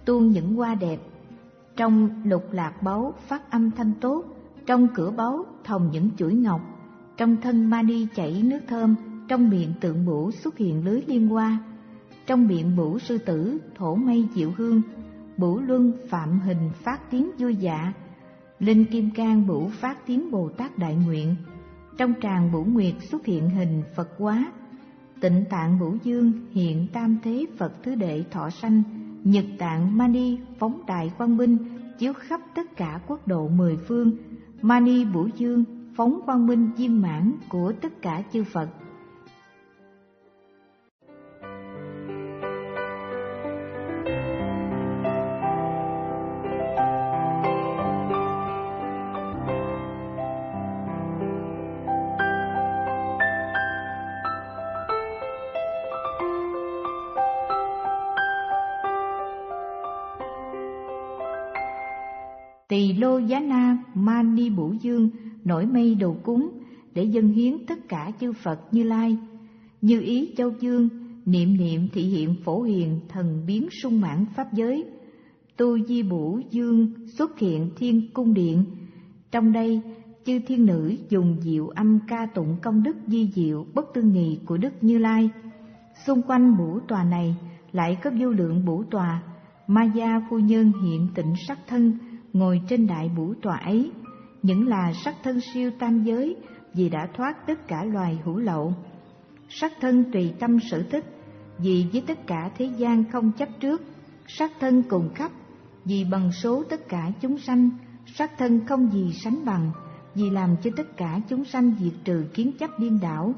tuôn những hoa đẹp. Trong lục lạc báu phát âm thanh tốt, trong cửa báu thòng những chuỗi ngọc, trong thân mani chảy nước thơm, trong miệng tượng bửu xuất hiện lưới liên hoa, trong miệng bửu sư tử thổ mây diệu hương, bửu luân phạm hình phát tiếng vui dạ, linh kim cang bửu phát tiếng Bồ Tát đại nguyện, trong tràng bửu nguyệt xuất hiện hình Phật hóa, tịnh tạng bửu dương hiện tam thế Phật thứ đệ thọ sanh, nhật tạng mani phóng đại quang minh chiếu khắp tất cả quốc độ mười phương, mani bửu dương phóng quang minh viên mãn của tất cả chư Phật. Tỳ lô giá na mani bửu dương nổi mây đồ cúng để dâng hiến tất cả chư Phật Như Lai. Như ý châu dương niệm niệm thị hiện phổ hiền thần biến sung mãn pháp giới. Tu di bửu dương xuất hiện thiên cung điện. Trong đây chư thiên nữ dùng diệu âm ca tụng công đức di diệu bất tư nghì của Đức Như Lai. Xung quanh bửu tòa này lại có vô lượng bửu tòa. Maya phu nhân hiện tịnh sắc thân ngồi trên đại bửu tòa ấy, những là sắc thân siêu tam giới vì đã thoát tất cả loài hữu lậu. Sắc thân tùy tâm sở thích vì với tất cả thế gian không chấp trước. Sắc thân cùng khắp vì bằng số tất cả chúng sanh. Sắc thân không gì sánh bằng vì làm cho tất cả chúng sanh diệt trừ kiến chấp điên đảo.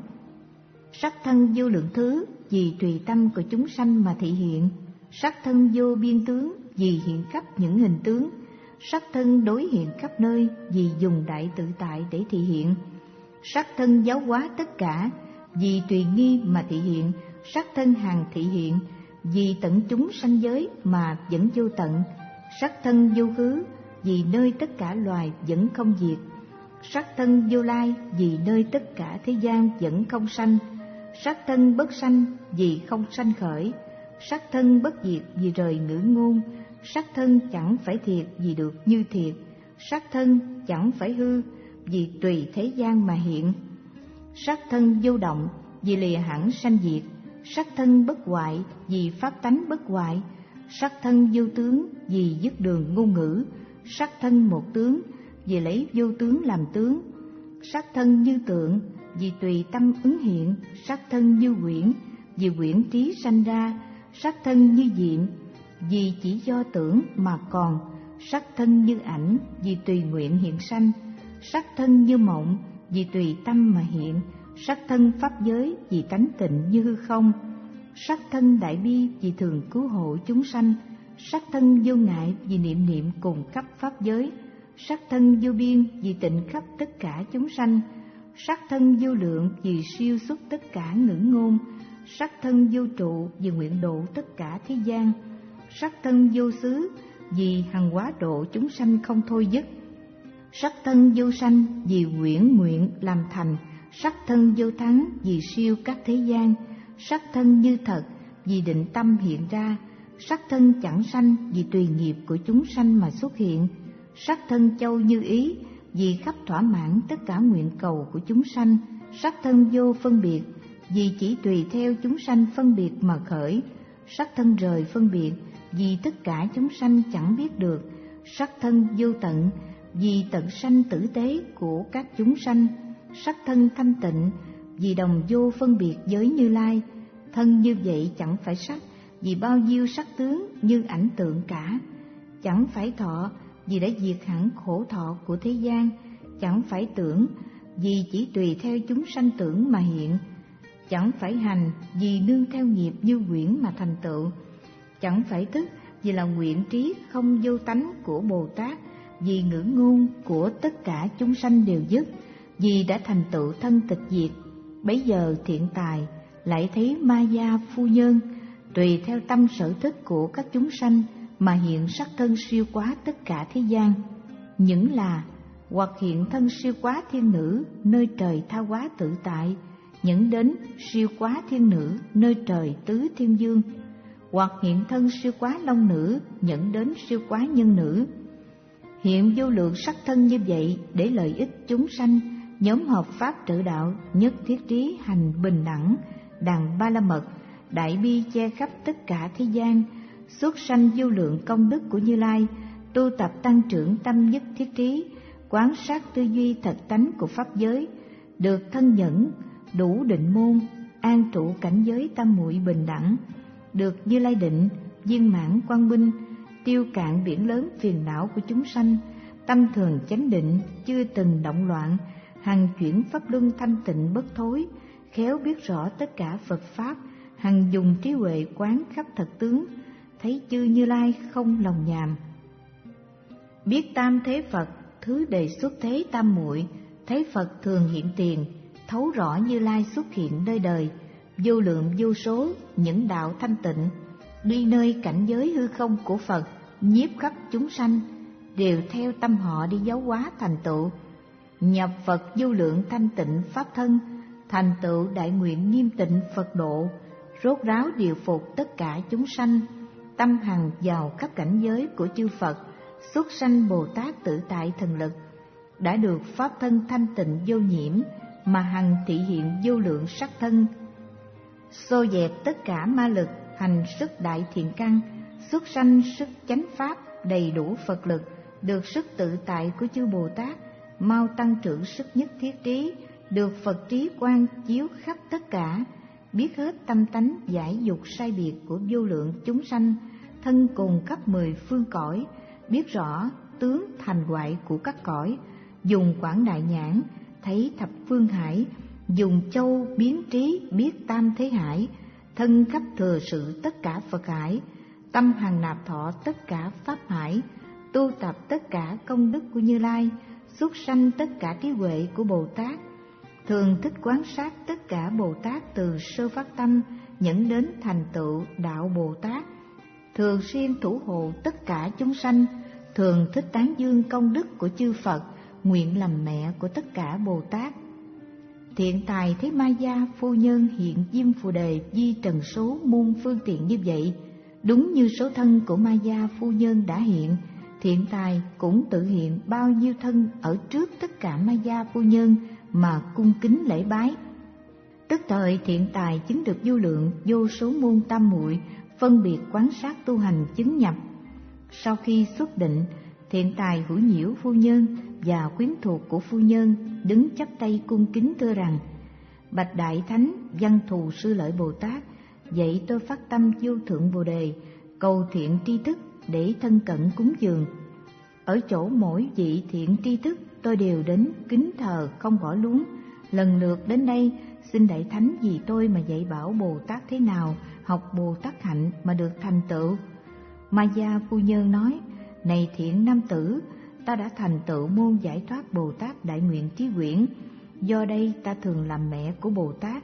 Sắc thân vô lượng thứ vì tùy tâm của chúng sanh mà thị hiện. Sắc thân vô biên tướng vì hiện khắp những hình tướng. Sắc thân đối hiện khắp nơi vì dùng đại tự tại để thị hiện. Sắc thân giáo hóa tất cả vì tùy nghi mà thị hiện. Sắc thân hàng thị hiện vì tận chúng sanh giới mà vẫn vô tận. Sắc thân vô khứ vì nơi tất cả loài vẫn không diệt. Sắc thân vô lai vì nơi tất cả thế gian vẫn không sanh. Sắc thân bất sanh vì không sanh khởi. Sắc thân bất diệt vì rời ngữ ngôn. Sắc thân chẳng phải thiệt vì được như thiệt. Sắc thân chẳng phải hư vì tùy thế gian mà hiện. Sắc thân vô động vì lìa hẳn sanh diệt. Sắc thân bất hoại vì pháp tánh bất hoại. Sắc thân vô tướng vì dứt đường ngôn ngữ. Sắc thân một tướng vì lấy vô tướng làm tướng. Sắc thân như tượng vì tùy tâm ứng hiện. Sắc thân như quyển vì quyển trí sanh ra. Sắc thân như diện vì chỉ do tưởng mà còn. Sắc thân như ảnh vì tùy nguyện hiện sanh. Sắc thân như mộng vì tùy tâm mà hiện. Sắc thân pháp giới vì tánh tịnh như hư không. Sắc thân đại bi vì thường cứu hộ chúng sanh. Sắc thân vô ngại vì niệm niệm cùng khắp pháp giới. Sắc thân vô biên vì tịnh khắp tất cả chúng sanh. Sắc thân vô lượng vì siêu xuất tất cả ngữ ngôn. Sắc thân vô trụ vì nguyện độ tất cả thế gian. Sắc thân vô xứ vì hằng hóa độ chúng sanh không thôi dứt. Sắc thân vô sanh vì nguyện nguyện làm thành. Sắc thân vô thắng vì siêu các thế gian. Sắc thân như thật vì định tâm hiện ra. Sắc thân chẳng sanh vì tùy nghiệp của chúng sanh mà xuất hiện. Sắc thân châu như ý vì khắp thỏa mãn tất cả nguyện cầu của chúng sanh. Sắc thân vô phân biệt vì chỉ tùy theo chúng sanh phân biệt mà khởi. Sắc thân rời phân biệt vì tất cả chúng sanh chẳng biết được. Sắc thân vô tận vì tận sanh tử tế của các chúng sanh. Sắc thân thanh tịnh vì đồng vô phân biệt giới Như Lai. Thân như vậy chẳng phải sắc vì bao nhiêu sắc tướng như ảnh tượng cả. Chẳng phải thọ vì đã diệt hẳn khổ thọ của thế gian. Chẳng phải tưởng vì chỉ tùy theo chúng sanh tưởng mà hiện. Chẳng phải hành vì nương theo nghiệp như quyển mà thành tựu. Chẳng phải thức vì là nguyện trí không vô tánh của Bồ Tát. Vì ngữ ngôn của tất cả chúng sanh đều dứt. Vì đã thành tựu thân tịch diệt. Bấy giờ thiện tài lại thấy Maya phu nhân tùy theo tâm sở thích của các chúng sanh mà hiện sắc thân siêu quá tất cả thế gian. Những là hoặc hiện thân siêu quá thiên nữ nơi trời tha hóa tự tại, những đến siêu quá thiên nữ nơi trời tứ thiên dương, hoặc hiện thân siêu quá long nữ dẫn đến siêu quá nhân nữ. Hiện vô lượng sắc thân như vậy để lợi ích chúng sanh, nhóm hợp pháp trợ đạo nhất thiết trí hành bình đẳng, đằng ba la mật, đại bi che khắp tất cả thế gian, xuất sanh vô lượng công đức của Như Lai, tu tập tăng trưởng tâm nhất thiết trí, quán sát tư duy thật tánh của pháp giới, được thân nhẫn, đủ định môn, an trụ cảnh giới tam muội bình đẳng, được Như Lai định, viên mãn quang minh, tiêu cạn biển lớn phiền não của chúng sanh, tâm thường chánh định, chưa từng động loạn, hằng chuyển pháp luân thanh tịnh bất thối, khéo biết rõ tất cả Phật pháp, hằng dùng trí huệ quán khắp thật tướng, thấy chư Như Lai không lòng nhàm. Biết tam thế Phật, thứ đề xuất thế tam muội, thấy Phật thường hiện tiền, thấu rõ Như Lai xuất hiện nơi đời, vô lượng vô số những đạo thanh tịnh, đi nơi cảnh giới hư không của Phật, nhiếp khắp chúng sanh, đều theo tâm họ đi giáo hóa thành tựu, nhập Phật vô lượng thanh tịnh pháp thân, thành tựu đại nguyện nghiêm tịnh Phật độ, rốt ráo điều phục tất cả chúng sanh, tâm hằng vào khắp cảnh giới của chư Phật, xuất sanh Bồ Tát tự tại thần lực, đã được pháp thân thanh tịnh vô nhiễm, mà hằng thị hiện vô lượng sắc thân, xô dẹp tất cả ma lực, hành sức đại thiện căn, xuất sanh sức chánh pháp, đầy đủ Phật lực, được sức tự tại của chư Bồ Tát, mau tăng trưởng sức nhất thiết trí, được Phật trí quang chiếu khắp tất cả, biết hết tâm tánh giải dục sai biệt của vô lượng chúng sanh, thân cùng khắp mười phương cõi, biết rõ tướng thành hoại của các cõi, dùng quảng đại nhãn thấy thập phương hải, dùng châu biến trí biết tam thế hải, thân khắp thừa sự tất cả Phật hải, tâm hằng nạp thọ tất cả pháp hải, tu tập tất cả công đức của Như Lai, xuất sanh tất cả trí huệ của Bồ Tát, thường thích quán sát tất cả Bồ Tát từ sơ phát tâm nhẫn đến thành tựu đạo Bồ Tát, thường xuyên thủ hộ tất cả chúng sanh, thường thích tán dương công đức của chư Phật, nguyện làm mẹ của tất cả Bồ Tát. Thiện tài thấy Ma Gia phu nhân hiện diêm phù đề di trần số muôn phương tiện như vậy, đúng như số thân của Ma Gia phu nhân đã hiện, thiện tài cũng tự hiện bao nhiêu thân ở trước tất cả Ma Gia phu nhân mà cung kính lễ bái. Tức thời thiện tài chứng được vô lượng vô số môn tam muội, phân biệt quán sát tu hành chứng nhập. Sau khi xuất định, thiện tài hữu nhiễu phu nhân và quyến thuộc của phu nhân đứng chắp tay cung kính thưa rằng: Bạch Đại Thánh Văn Thù Sư Lợi Bồ Tát, vậy tôi phát tâm vô thượng Bồ Đề, cầu thiện tri thức để thân cận cúng dường. Ở chỗ mỗi vị thiện tri thức tôi đều đến kính thờ không bỏ luống. Lần lượt đến đây xin Đại Thánh vì tôi mà dạy bảo Bồ Tát thế nào học Bồ Tát hạnh mà được thành tựu. Ma Gia phu nhân nói: Này thiện nam tử, ta đã thành tựu môn giải thoát Bồ Tát đại nguyện trí quyển, do đây ta thường làm mẹ của Bồ Tát.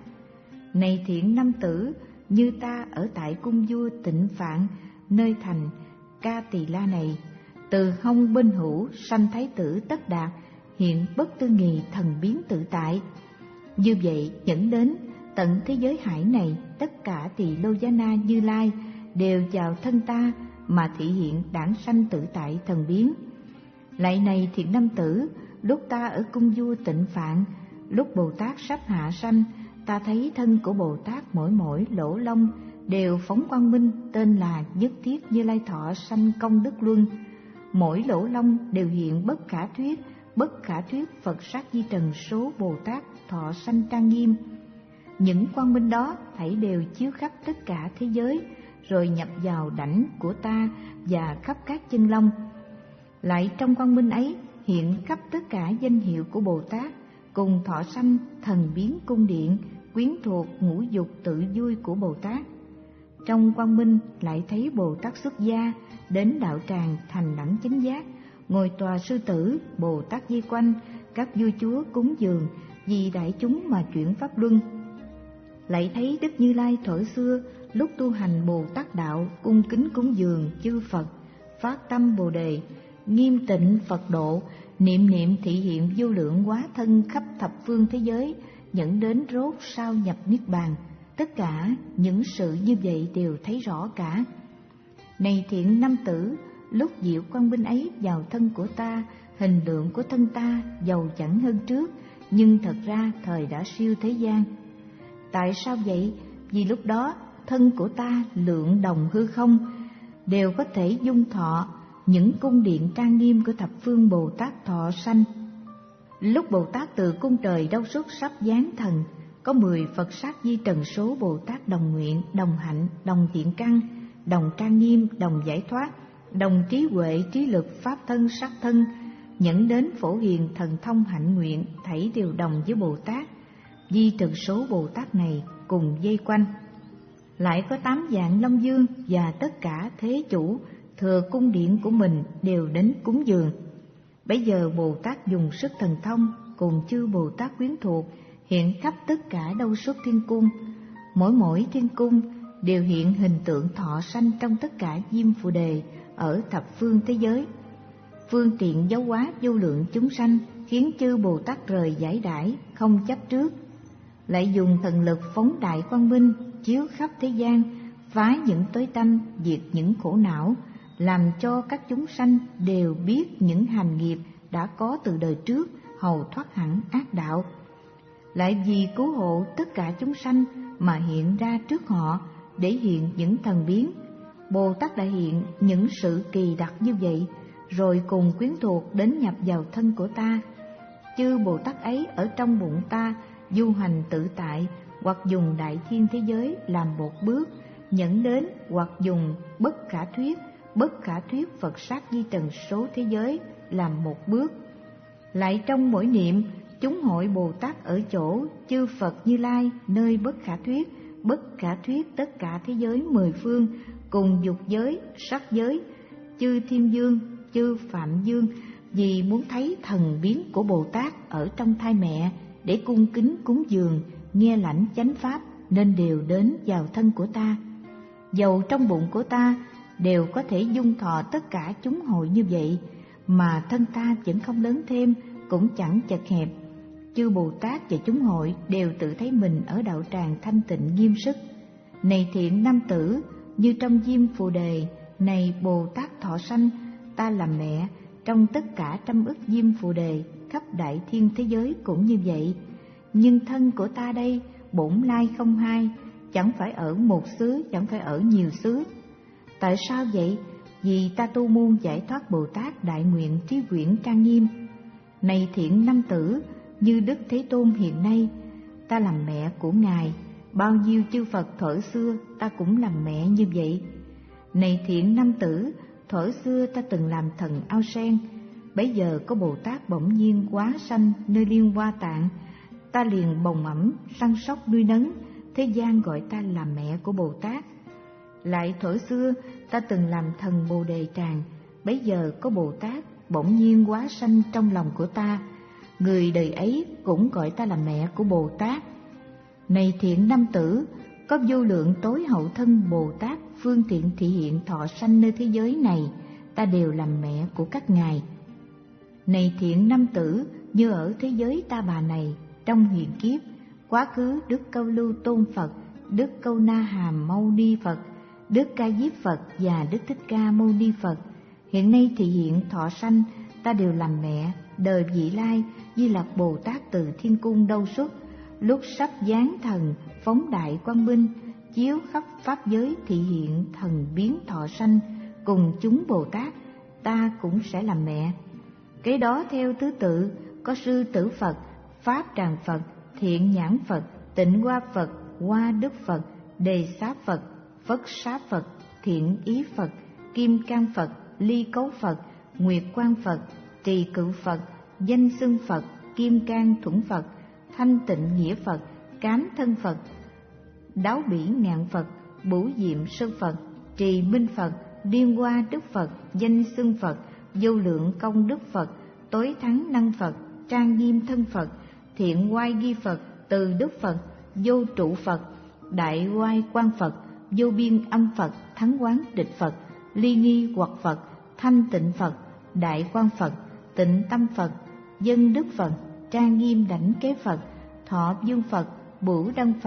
Này thiện nam tử, như ta ở tại cung vua Tịnh Phạn, nơi thành Ca Tỳ La này, từ hông bên hữu sanh thái tử Tất Đạt, hiện bất tư nghì thần biến tự tại. Như vậy dẫn đến tận thế giới hải này, tất cả tỳ lô giá na Như Lai đều vào thân ta mà thị hiện đản sanh tự tại thần biến. Lại này thiện nam tử, lúc ta ở cung vua Tịnh Phạn, lúc Bồ Tát sắp hạ sanh, ta thấy thân của Bồ Tát mỗi mỗi lỗ lông đều phóng quang minh, tên là Nhất Thiết Như Lai Thọ sanh công đức luân. Mỗi lỗ lông đều hiện bất khả thuyết, bất khả thuyết Phật sát di trần số Bồ Tát thọ sanh trang nghiêm. Những quang minh đó thảy đều chiếu khắp tất cả thế giới, rồi nhập vào đảnh của ta và khắp các chân lông. Lại trong quang minh ấy hiện khắp tất cả danh hiệu của Bồ Tát, cùng thọ sanh thần biến cung điện, quyến thuộc ngũ dục tự vui của Bồ Tát. Trong quang minh lại thấy Bồ Tát xuất gia đến đạo tràng thành đẳng chánh giác, ngồi tòa sư tử, Bồ Tát di quanh, các vua chúa cúng dường vì đại chúng mà chuyển pháp luân. Lại thấy Đức Như Lai thuở xưa lúc tu hành Bồ Tát đạo cung kính cúng dường chư Phật, phát tâm Bồ Đề, nghiêm tịnh Phật độ, niệm niệm thị hiện vô lượng hóa thân khắp thập phương thế giới, dẫn đến rốt sao nhập niết bàn. tất cả những sự như vậy đều thấy rõ cả. Này thiện nam tử, lúc diệu quang minh ấy vào thân của ta, hình lượng của thân ta giàu chẳng hơn trước, nhưng thật ra thời đã siêu thế gian. Tại sao vậy? Vì lúc đó thân của ta lượng đồng hư không, đều có thể dung thọ những cung điện trang nghiêm của thập phương Bồ Tát thọ sanh. Lúc Bồ Tát từ cung trời Đâu Xuất sắp giáng thần, có mười Phật sát di trần số Bồ Tát đồng nguyện, đồng hạnh, đồng thiện căn, đồng trang nghiêm, đồng giải thoát, đồng trí huệ, trí lực, pháp thân, sắc thân, nhẫn đến phổ hiền, thần thông, hạnh nguyện, thảy đều đồng với Bồ Tát. Di trần số Bồ Tát này cùng vây quanh. Lại có tám vạn Long Dương và tất cả thế chủ thừa cung điện của mình đều đến cúng dường. Bấy giờ Bồ Tát dùng sức thần thông cùng chư Bồ Tát quyến thuộc hiện khắp tất cả Đâu Xuất thiên cung. Mỗi mỗi thiên cung đều hiện hình tượng thọ sanh trong tất cả diêm phù đề ở thập phương thế giới. Phương tiện giáo hóa vô lượng chúng sanh, khiến chư Bồ Tát rời giải đãi, không chấp trước. Lại dùng thần lực phóng đại quang minh chiếu khắp thế gian, phá những tối tăm, diệt những khổ não, làm cho các chúng sanh đều biết những hành nghiệp đã có từ đời trước, hầu thoát hẳn ác đạo. Lại vì cứu hộ tất cả chúng sanh mà hiện ra trước họ để hiện những thần biến. Bồ Tát đã hiện những sự kỳ đặc như vậy, rồi cùng quyến thuộc đến nhập vào thân của ta. Chư Bồ Tát ấy ở trong bụng ta du hành tự tại, hoặc dùng đại thiên thế giới làm một bước, nhẫn đến hoặc dùng bất khả thuyết, bất khả thuyết Phật sát di trần số thế giới làm một bước. Lại trong mỗi niệm, chúng hội Bồ Tát ở chỗ chư Phật Như Lai nơi bất khả thuyết, bất khả thuyết tất cả thế giới mười phương, cùng dục giới, sắc giới, chư Thiên Dương, chư Phạm Dương, vì muốn thấy thần biến của Bồ Tát ở trong thai mẹ để cung kính cúng dường, nghe lãnh chánh pháp, nên đều đến vào thân của ta. Dầu trong bụng của ta đều có thể dung thọ tất cả chúng hội như vậy, mà thân ta vẫn không lớn thêm, cũng chẳng chật hẹp. Chư Bồ Tát và chúng hội đều tự thấy mình ở đạo tràng thanh tịnh nghiêm sức. Này thiện nam tử, như trong diêm phù đề, này Bồ Tát thọ sanh, ta làm mẹ, trong tất cả trăm ức diêm phù đề, khắp đại thiên thế giới cũng như vậy. Nhưng thân của ta đây, bổn lai không hai, chẳng phải ở một xứ, chẳng phải ở nhiều xứ. Tại sao vậy? Vì ta tu môn giải thoát Bồ Tát đại nguyện trí quyển trang nghiêm. Này thiện nam tử, như Đức Thế Tôn hiện nay, ta làm mẹ của Ngài, bao nhiêu chư Phật thuở xưa ta cũng làm mẹ như vậy. Này thiện nam tử, thuở xưa ta từng làm thần ao sen, bấy giờ có Bồ Tát bỗng nhiên hóa sanh nơi Liên Hoa Tạng, ta liền bồng ẵm săn sóc nuôi nấng, thế gian gọi ta là mẹ của Bồ Tát. Lại thuở xưa ta từng làm thần Bồ Đề Tràng, bấy giờ có Bồ Tát bỗng nhiên hóa sanh trong lòng của ta, người đời ấy cũng gọi ta là mẹ của Bồ Tát. Này thiện nam tử, có vô lượng tối hậu thân Bồ Tát phương tiện thị hiện thọ sanh nơi thế giới này, ta đều làm mẹ của các ngài. Này thiện nam tử, như ở thế giới Ta Bà này, trong hiền kiếp, quá khứ Đức Câu Lưu Tôn Phật, Đức Câu Na Hàm Mâu Ni Phật, Đức Ca Diếp Phật và Đức Thích Ca Mâu Ni Phật, hiện nay thị hiện thọ sanh, ta đều làm mẹ. Đời vị lai, Di Lặc Bồ Tát từ thiên cung Đâu Xuất, lúc sắp giáng thần phóng đại quang minh, chiếu khắp pháp giới thị hiện thần biến thọ sanh, cùng chúng Bồ Tát, ta cũng sẽ làm mẹ. Kế đó theo thứ tự có Sư Tử Phật, Pháp Tràng Phật, Thiện Nhãn Phật, Tịnh Hoa Phật, Hoa Đức Phật, Đề Xá Phật, Phất Xá Phật, Thiện Ý Phật, Kim Cang Phật, Ly Cấu Phật, Nguyệt Quang Phật, Trì Cự Phật, Danh Xưng Phật, Kim Cang Thuẫn Phật, Thanh Tịnh Nghĩa Phật, Cám Thân Phật, Đáo Bỉ Ngạn Phật, Bửu Diệm Sư Phật, Trì Minh Phật, Liên Hoa Đức Phật, Danh Xưng Phật, Vô Lượng Công Đức Phật, Tối Thắng Năng Phật, Trang Nghiêm Thân Phật, Thiện Oai Ghi Phật, Từ Đức Phật, Vô Trụ Phật, Đại Oai Quang Phật, Vô Biên Âm Phật, Thắng Quán Địch Phật, Ly Nghi Hoặc Phật, Thanh Tịnh Phật, Đại Quang Phật, Tịnh Tâm Phật, Dân Đức Phật, Trang Nghiêm Đảnh Kế Phật, Thọ Dương Phật, Bửu Đăng Phật,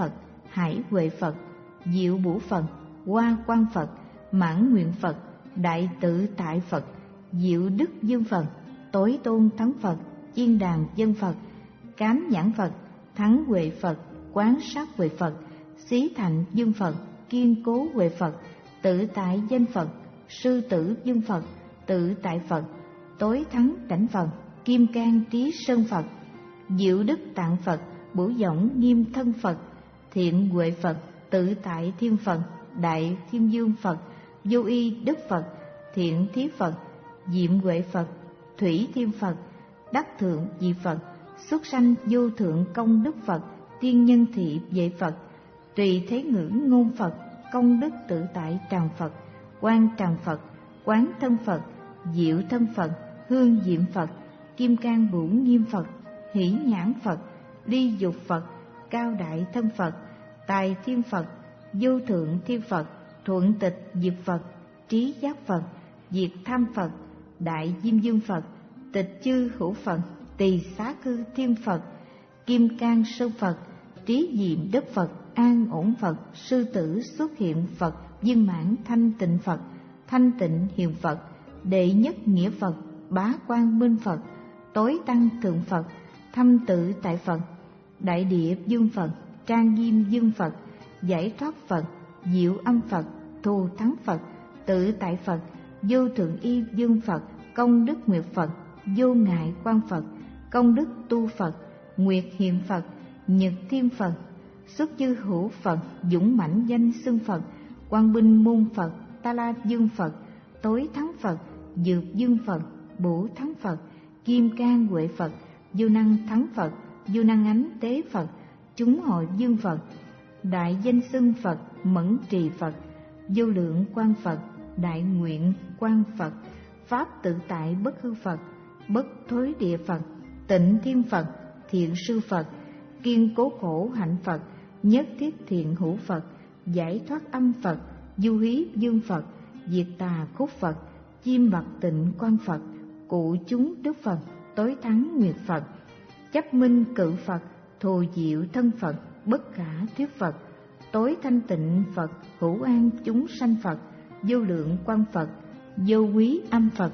Hải Huệ Phật, Diệu Bổ Phật, Hoa Quang Phật, Mãn Nguyện Phật, Đại Tự Tại Phật, Diệu Đức Dương Phật, Tối Tôn Thắng Phật, Chiên Đàn Dân Phật, Cám Nhãn Phật, Thắng Huệ Phật, Quán Sát Huệ Phật, Xí Thạnh Dương Phật, Kiên Cố Huệ Phật, Tự Tại Danh Phật, Sư Tử Dương Phật, Tự Tại Phật, Tối Thắng Đảnh Phật, Kim Cang Trí Sơn Phật, Diệu Đức Tạng Phật, Bửu Dõng Nghiêm Thân Phật, Thiện Huệ Phật, Tự Tại Thiên Phật, Đại Thiên Dương Phật, Vô Y Đức Phật, Thiện Thí Phật, Diệm Huệ Phật, Thủy Thiên Phật, Đắc Thượng Dị Phật, Xuất Sanh Vô Thượng Công Đức Phật, Tiên Nhân Thị Vệ Phật, Tùy Thế Ngữ Ngôn Phật, Công Đức Tự Tại Tràng Phật, Quan Tràng Phật, Quán Thân Phật, Diệu Thân Phật, Hương Diệm Phật, Kim Cang Bửu Nghiêm Phật, Hỷ Nhãn Phật, Ly Dục Phật, Cao Đại Thân Phật, Tài Thiên Phật, Vô Thượng Thiên Phật, Thuận Tịch Diệt Phật, Trí Giác Phật, Diệt Tham Phật, Đại Diêm Dương Phật, Tịch Chư Hữu Phật, Tỳ Xá Cư Thiên Phật, Kim Cang Sơn Phật, Trí Diệm Đức Phật, An Ổn Phật, Sư Tử Xuất Hiện Phật, Viên Mãn Thanh Tịnh Phật, Thanh Tịnh Hiền Phật, Đệ Nhất Nghĩa Phật, Bá Quang Minh Phật, Tối Tăng Thượng Phật, Thâm Tự Tại Phật, Đại Địa Dương Phật, Trang Nghiêm Dương Phật, Giải Thoát Phật, Diệu Âm Phật, Thù Thắng Phật, Tự Tại Phật, Vô Thượng Y Dương Phật, Công Đức Nguyệt Phật, Vô Ngại Quang Phật, Công Đức Tu Phật, Nguyệt Hiền Phật, Nhật Thiên Phật, Xuất Chư Hữu Phật, Dũng Mãnh Danh Xưng Phật, Quang Binh Môn Phật, Ta La Dương Phật, Tối Thắng Phật, Dược Dương Phật, Bổ Thắng Phật, Kim Cang Huệ Phật, Vô Năng Thắng Phật, Vô Năng Ánh Tế Phật, Chúng Hội Dương Phật, Đại Danh Xưng Phật, Mẫn Trì Phật, Vô Lượng Quang Phật, Đại Nguyện Quang Phật, Pháp Tự Tại Bất Hư Phật, Bất Thối Địa Phật, Tịnh Thiên Phật, Thiện Sư Phật, Kiên Cố Khổ Hạnh Phật, Nhất Thiết Thiện Hữu Phật, Giải Thoát Âm Phật, Du Hí Dương Phật, Diệt Tà Khúc Phật, Chim Bạc Tịnh Quang Phật, Cụ Chúng Đức Phật, Tối Thắng Nguyệt Phật, Chấp Minh Cự Phật, Thù Diệu Thân Phật, Bất Khả Thuyết Phật, Tối Thanh Tịnh Phật, Hữu An Chúng Sanh Phật, Vô Lượng Quang Phật, Vô Quý Âm Phật,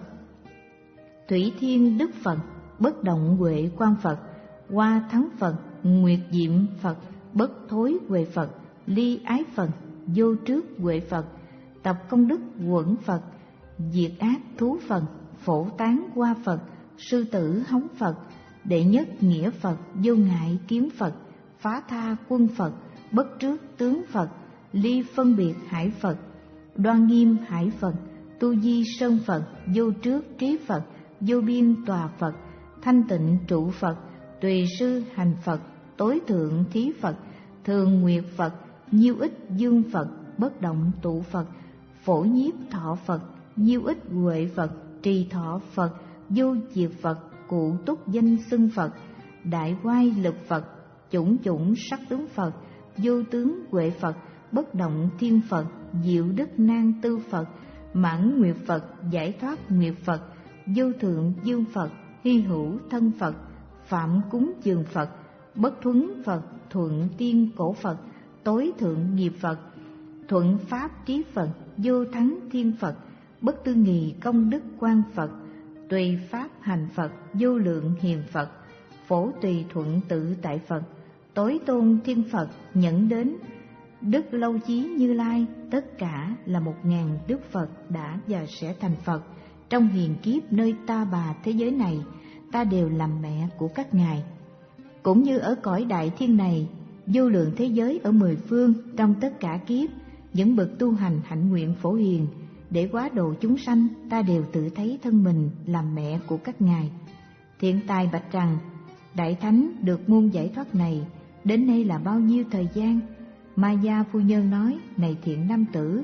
Thủy Thiên Đức Phật, Bất Động Huệ Quang Phật, Hoa Thắng Phật, Nguyệt Diệm Phật, Bất Thối Huệ Phật, Ly Ái Phật, Vô Trước Huệ Phật, Tập Công Đức Quẩn Phật, Diệt Ác Thú Phật, Phổ Tán Hoa Phật, Sư Tử Hống Phật, Đệ Nhất Nghĩa Phật, Vô Ngại Kiếm Phật, Phá Tha Quân Phật, Bất Trước Tướng Phật, Ly Phân Biệt Hải Phật, Đoan Nghiêm Hải Phật, Tu Di Sơn Phật, Vô Trước Trí Phật, Vô Biên Tòa Phật, Thanh Tịnh Trụ Phật, Tùy Sư Hành Phật, Tối Thượng Thí Phật, Thường Nguyệt Phật, Nhiêu Ích Dương Phật, Bất Động Tụ Phật, Phổ Nhiếp Thọ Phật, Nhiêu Ích Huệ Phật, Trì Thọ Phật, Vô Diệt Phật, Cụ Túc Danh Xưng Phật, Đại Oai Lực Phật, Chủng Chủng Sắc Tướng Phật, Vô Tướng Huệ Phật, Bất Động Thiên Phật, Diệu Đức Nan Tư Phật, Mãn Nguyệt Phật, Giải Thoát Nguyệt Phật, Vô Thượng Dương Phật, Hy Hữu Thân Phật, Phạm Cúng Dường Phật, Bất Thuấn Phật, Thuận Tiên Cổ Phật, Tối Thượng Nghiệp Phật, Thuận Pháp Trí Phật, Vô Thắng Thiên Phật, Bất Tư Nghì Công Đức Quang Phật, Tùy Pháp Hành Phật, Vô Lượng Hiền Phật, Phổ Tùy Thuận Tự Tại Phật, Tối Tôn Thiên Phật, Nhẫn Đến Đức Lâu Chí Như Lai. Tất cả là một ngàn Đức Phật đã và sẽ thành Phật. Trong hiền kiếp nơi ta bà thế giới này, ta đều làm mẹ của các ngài. Cũng như ở cõi đại thiên này, vô lượng thế giới ở mười phương, trong tất cả kiếp, những bậc tu hành hạnh nguyện phổ hiền để hóa độ chúng sanh, ta đều tự thấy thân mình làm mẹ của các ngài. Thiện tài bạch rằng: Đại Thánh, được môn giải thoát này đến nay là bao nhiêu thời gian? Ma Gia phu nhân nói: Này thiện nam tử,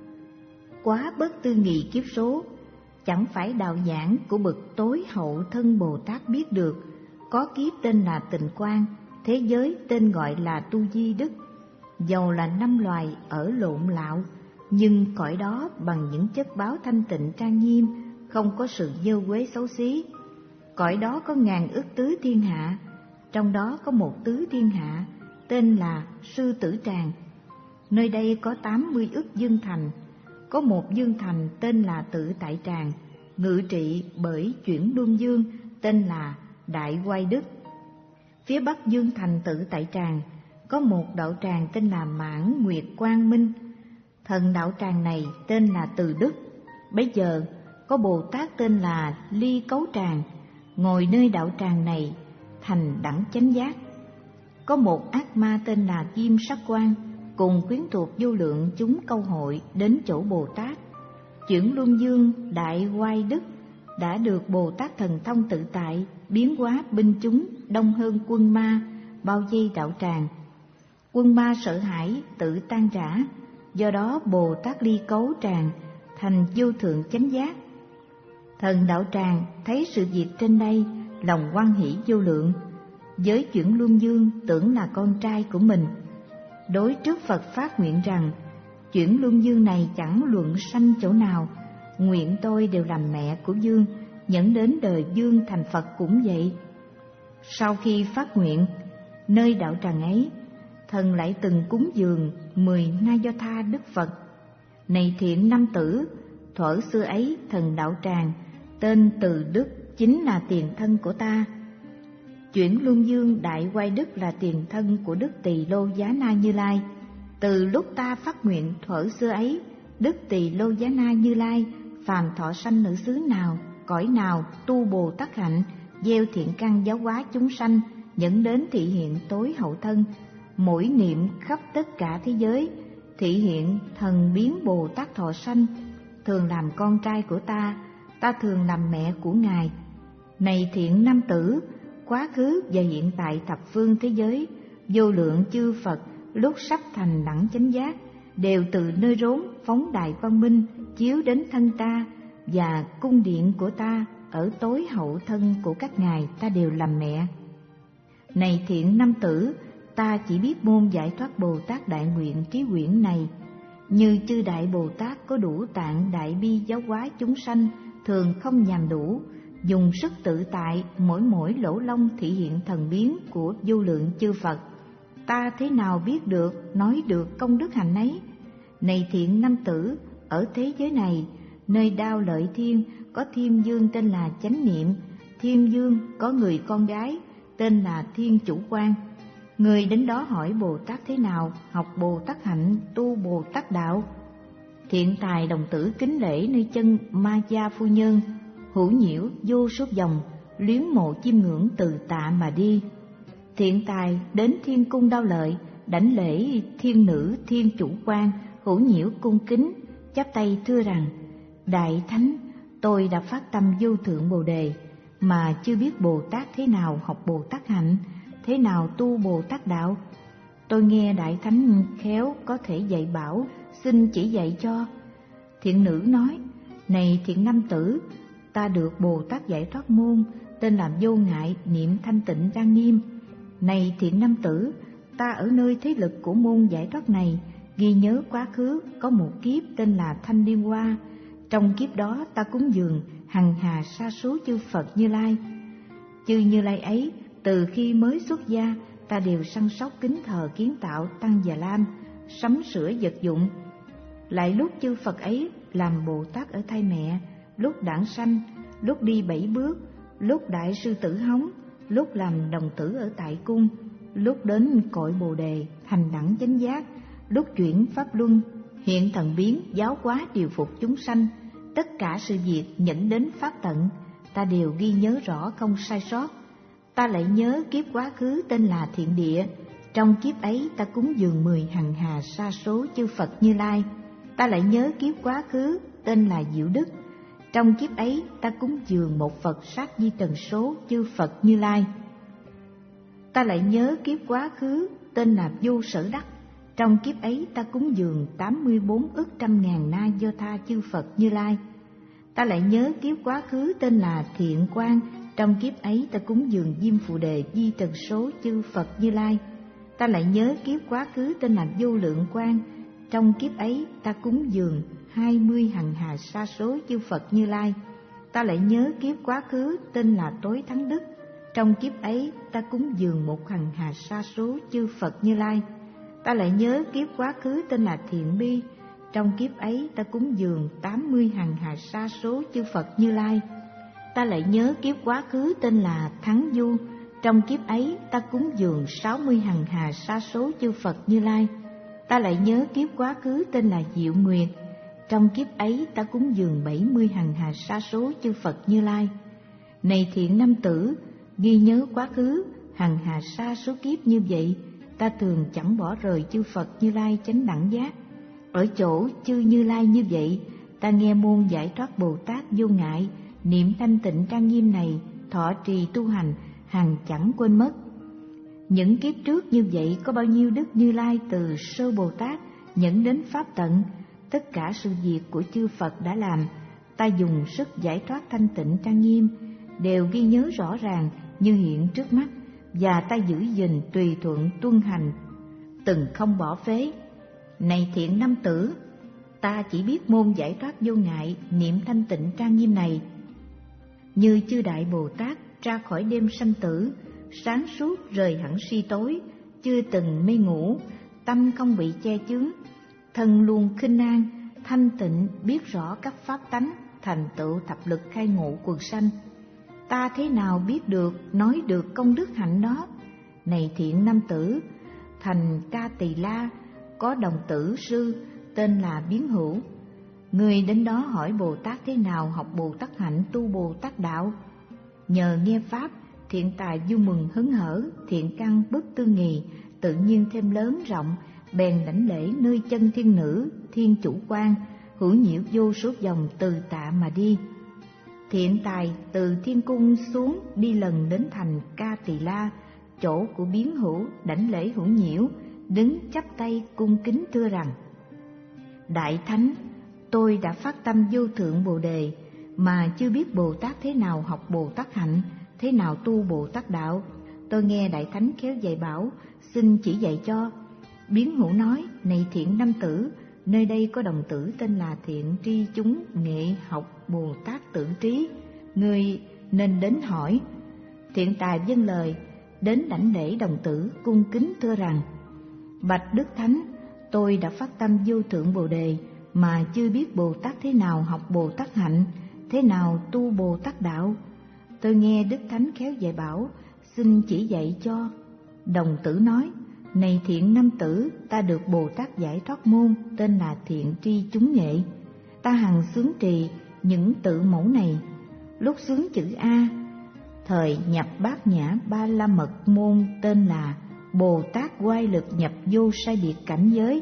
quá bất tư nghị kiếp số, chẳng phải đạo nhãn của bậc tối hậu thân Bồ Tát biết được. Có kiếp tên là Tịnh Quang, thế giới tên gọi là Tu Di Đức. Dầu là năm loài ở lộn lạo, nhưng cõi đó bằng những chất báo thanh tịnh trang nghiêm, không có sự dơ quế xấu xí. Cõi đó có ngàn ức tứ thiên hạ, trong đó có một tứ thiên hạ tên là Sư Tử Tràng. Nơi đây có tám mươi ức dương thành. Có một dương thành tên là Tự Tại Tràng, ngự trị bởi Chuyển Luân Dương tên là Đại Oai Đức. Phía bắc dương thành Tự Tại Tràng có một đạo tràng tên là Mãn Nguyệt Quang Minh. Thần đạo tràng này tên là Từ Đức. Bấy giờ có Bồ Tát tên là Ly Cấu Tràng, ngồi nơi đạo tràng này thành đẳng chánh giác. Có một ác ma tên là Kim Sắc Quan, cùng quyến thuộc vô lượng chúng câu hội đến chỗ Bồ Tát. Chuyển Luân Dương Đại Oai Đức đã được Bồ Tát thần thông tự tại biến hóa binh chúng đông hơn quân ma bao vây đạo tràng. Quân ma sợ hãi tự tan rã, do đó Bồ Tát Ly Cấu Tràng thành vô thượng chánh giác. Thần đạo tràng thấy sự việc trên đây, lòng hoan hỷ vô lượng. Với Chuyển Luân Dương tưởng là con trai của mình, đối trước Phật phát nguyện rằng: Chuyển Luân Dương này chẳng luận sanh chỗ nào, nguyện tôi đều làm mẹ của Dương, nhẫn đến đời Dương thành Phật cũng vậy. Sau khi phát nguyện, nơi đạo tràng ấy, thần lại từng cúng dường mười na do tha Đức Phật. Này thiện nam tử, thuở xưa ấy thần đạo tràng tên Từ Đức chính là tiền thân của ta. Chuyển Luân Dương Đại Oai Đức là tiền thân của Đức Tỳ Lô Giá Na Như Lai. Từ lúc ta phát nguyện thuở xưa ấy, Đức Tỳ Lô Giá Na Như Lai phàm thọ sanh ở xứ nào, cõi nào, tu Bồ Tát hạnh, gieo thiện căn giáo hóa chúng sanh, dẫn đến thị hiện tối hậu thân, mỗi niệm khắp tất cả thế giới, thị hiện thần biến Bồ Tát thọ sanh, thường làm con trai của ta, ta thường làm mẹ của Ngài. Này thiện nam tử, quá khứ và hiện tại thập phương thế giới, vô lượng chư Phật lúc sắp thành đẳng chánh giác, đều từ nơi rốn phóng đại quang minh chiếu đến thân ta, và cung điện của ta ở tối hậu thân của các ngài ta đều làm mẹ. Này thiện nam tử, ta chỉ biết môn giải thoát Bồ Tát Đại Nguyện ký quyển này. Như chư Đại Bồ Tát có đủ tạng đại bi giáo hóa chúng sanh, thường không nhàm đủ, dùng sức tự tại mỗi mỗi lỗ lông thị hiện thần biến của vô lượng chư Phật. Ta thế nào biết được, nói được công đức hạnh ấy? Này thiện nam tử, ở thế giới này, nơi Đao Lợi Thiên có Thiên Dương tên là Chánh Niệm, Thiên Dương có người con gái tên là Thiên Chủ Quan. Người đến đó hỏi Bồ Tát thế nào học Bồ Tát hạnh, tu Bồ Tát đạo. Thiện tài đồng tử kính lễ nơi chân Ma Gia phu nhân, hữu nhiễu vô số dòng, luyến mộ chiêm ngưỡng từ tạ mà đi. Thiện tài đến thiên cung Đao Lợi, đảnh lễ thiên nữ Thiên Chủ Quan, hữu nhiễu cung kính, chắp tay thưa rằng: Đại Thánh, tôi đã phát tâm vô thượng Bồ Đề, mà chưa biết Bồ Tát thế nào học Bồ Tát hạnh, thế nào tu Bồ Tát đạo. Tôi nghe Đại Thánh khéo có thể dạy bảo, xin chỉ dạy cho. Thiện nữ nói: Này thiện nam tử, ta được Bồ Tát giải thoát môn tên là Vô Ngại Niệm Thanh Tịnh Trang Nghiêm. Này thiện nam tử, ta ở nơi thế lực của môn giải thoát này, ghi nhớ quá khứ có một kiếp tên là Thanh Liên Hoa. Trong kiếp đó ta cúng dường hằng hà sa số chư Phật Như Lai. Chư Như Lai ấy từ khi mới xuất gia, ta đều săn sóc kính thờ kiến tạo tăng Già Lam, sắm sửa vật dụng. Lại lúc chư Phật ấy làm Bồ Tát ở thai mẹ, lúc đản sanh, lúc đi bảy bước, lúc đại sư tử hóng, lúc làm đồng tử ở tại cung, lúc đến cội Bồ Đề thành đẳng chánh giác, lúc chuyển pháp luân, hiện thần biến giáo hóa điều phục chúng sanh, tất cả sự việc dẫn đến pháp tận, ta đều ghi nhớ rõ không sai sót. Ta lại nhớ kiếp quá khứ tên là Thiện Địa, trong kiếp ấy ta cúng dường mười hằng hà sa số chư Phật Như Lai. Ta lại nhớ kiếp quá khứ tên là Diệu Đức, trong kiếp ấy ta cúng dường một Phật sát di trần số chư Phật Như Lai. Ta lại nhớ kiếp quá khứ tên là Vô Sở Đắc, trong kiếp ấy ta cúng dường tám mươi bốn ức trăm ngàn na do tha chư Phật Như Lai. Ta lại nhớ kiếp quá khứ tên là Thiện Quang, trong kiếp ấy ta cúng dường Diêm Phù Đề di trần số chư Phật Như Lai. Ta lại nhớ kiếp quá khứ tên là Vô Lượng Quang, trong kiếp ấy ta cúng dường hai mươi hằng hà sa số chư Phật Như Lai. Ta lại nhớ kiếp quá khứ tên là Tối Thắng Đức, trong kiếp ấy ta cúng dường một hằng hà sa số chư Phật Như Lai. Ta lại nhớ kiếp quá khứ tên là Thiện Bi, trong kiếp ấy ta cúng dường tám mươi hằng hà sa số chư Phật Như Lai. Ta lại nhớ kiếp quá khứ tên là Thắng Du, trong kiếp ấy ta cúng dường sáu mươi hằng hà sa số chư Phật Như Lai. Ta lại nhớ kiếp quá khứ tên là Diệu Nguyệt, trong kiếp ấy ta cúng dường bảy mươi hằng hà sa số chư Phật Như Lai. Này thiện nam tử, ghi nhớ quá khứ hằng hà sa số kiếp như vậy, ta thường chẳng bỏ rời chư Phật Như Lai chánh đẳng giác. Ở chỗ chư Như Lai như vậy, ta nghe môn giải thoát Bồ Tát vô ngại, niệm thanh tịnh trang nghiêm này, thọ trì tu hành, hằng chẳng quên mất. Những kiếp trước như vậy có bao nhiêu đức Như Lai từ sơ Bồ Tát nhẫn đến pháp tận, tất cả sự việc của chư Phật đã làm, ta dùng sức giải thoát thanh tịnh trang nghiêm, đều ghi nhớ rõ ràng như hiện trước mắt, và ta giữ gìn tùy thuận tuân hành, từng không bỏ phế. Này thiện nam tử, ta chỉ biết môn giải thoát vô ngại, niệm thanh tịnh trang nghiêm này, như chư Đại Bồ Tát ra khỏi đêm sanh tử, sáng suốt rời hẳn si tối, chưa từng mê ngủ, tâm không bị che chướng, thân luôn khinh an, thanh tịnh, biết rõ các pháp tánh, thành tựu thập lực khai ngộ quần sanh. Ta thế nào biết được, nói được công đức hạnh đó? Này thiện nam tử, thành Ca Tỳ La có đồng tử sư tên là Biến Hữu. Người đến đó hỏi Bồ Tát thế nào học Bồ Tát hạnh tu Bồ Tát đạo. Nhờ nghe pháp, thiện tài vui mừng hớn hở, thiện căn bất tư nghì, tự nhiên thêm lớn rộng, bèn đảnh lễ nơi chân thiên nữ, thiên chủ quan, hữu nhiễu vô số dòng từ tạ mà đi. Thiện tài từ thiên cung xuống đi lần đến thành Ca Tỳ La, chỗ của Biến Hữu, đảnh lễ hữu nhiễu, đứng chắp tay cung kính thưa rằng: Đại Thánh, tôi đã phát tâm vô thượng Bồ Đề, mà chưa biết Bồ Tát thế nào học Bồ Tát hạnh, thế nào tu Bồ Tát đạo. Tôi nghe Đại Thánh khéo dạy bảo, xin chỉ dạy cho. Biến Hữu nói: Này thiện nam tử, nơi đây có đồng tử tên là Thiện Tri chúng nghệ học Bồ Tát tự trí, ngươi nên đến hỏi. Thiện tài vâng lời, đến đảnh lễ đồng tử, cung kính thưa rằng: Bạch Đức Thánh, tôi đã phát tâm vô thượng Bồ Đề, mà chưa biết Bồ Tát thế nào học Bồ Tát hạnh, thế nào tu Bồ Tát đạo. Tôi nghe Đức Thánh khéo dạy bảo, xin chỉ dạy cho. Đồng tử nói: Này thiện nam tử, ta được Bồ Tát giải thoát môn tên là Thiện Tri chúng nghệ. Ta hằng xướng trì những tự mẫu này. Lúc xướng chữ A, thời nhập bát nhã ba la mật môn tên là Bồ Tát oai lực nhập vô sai biệt cảnh giới.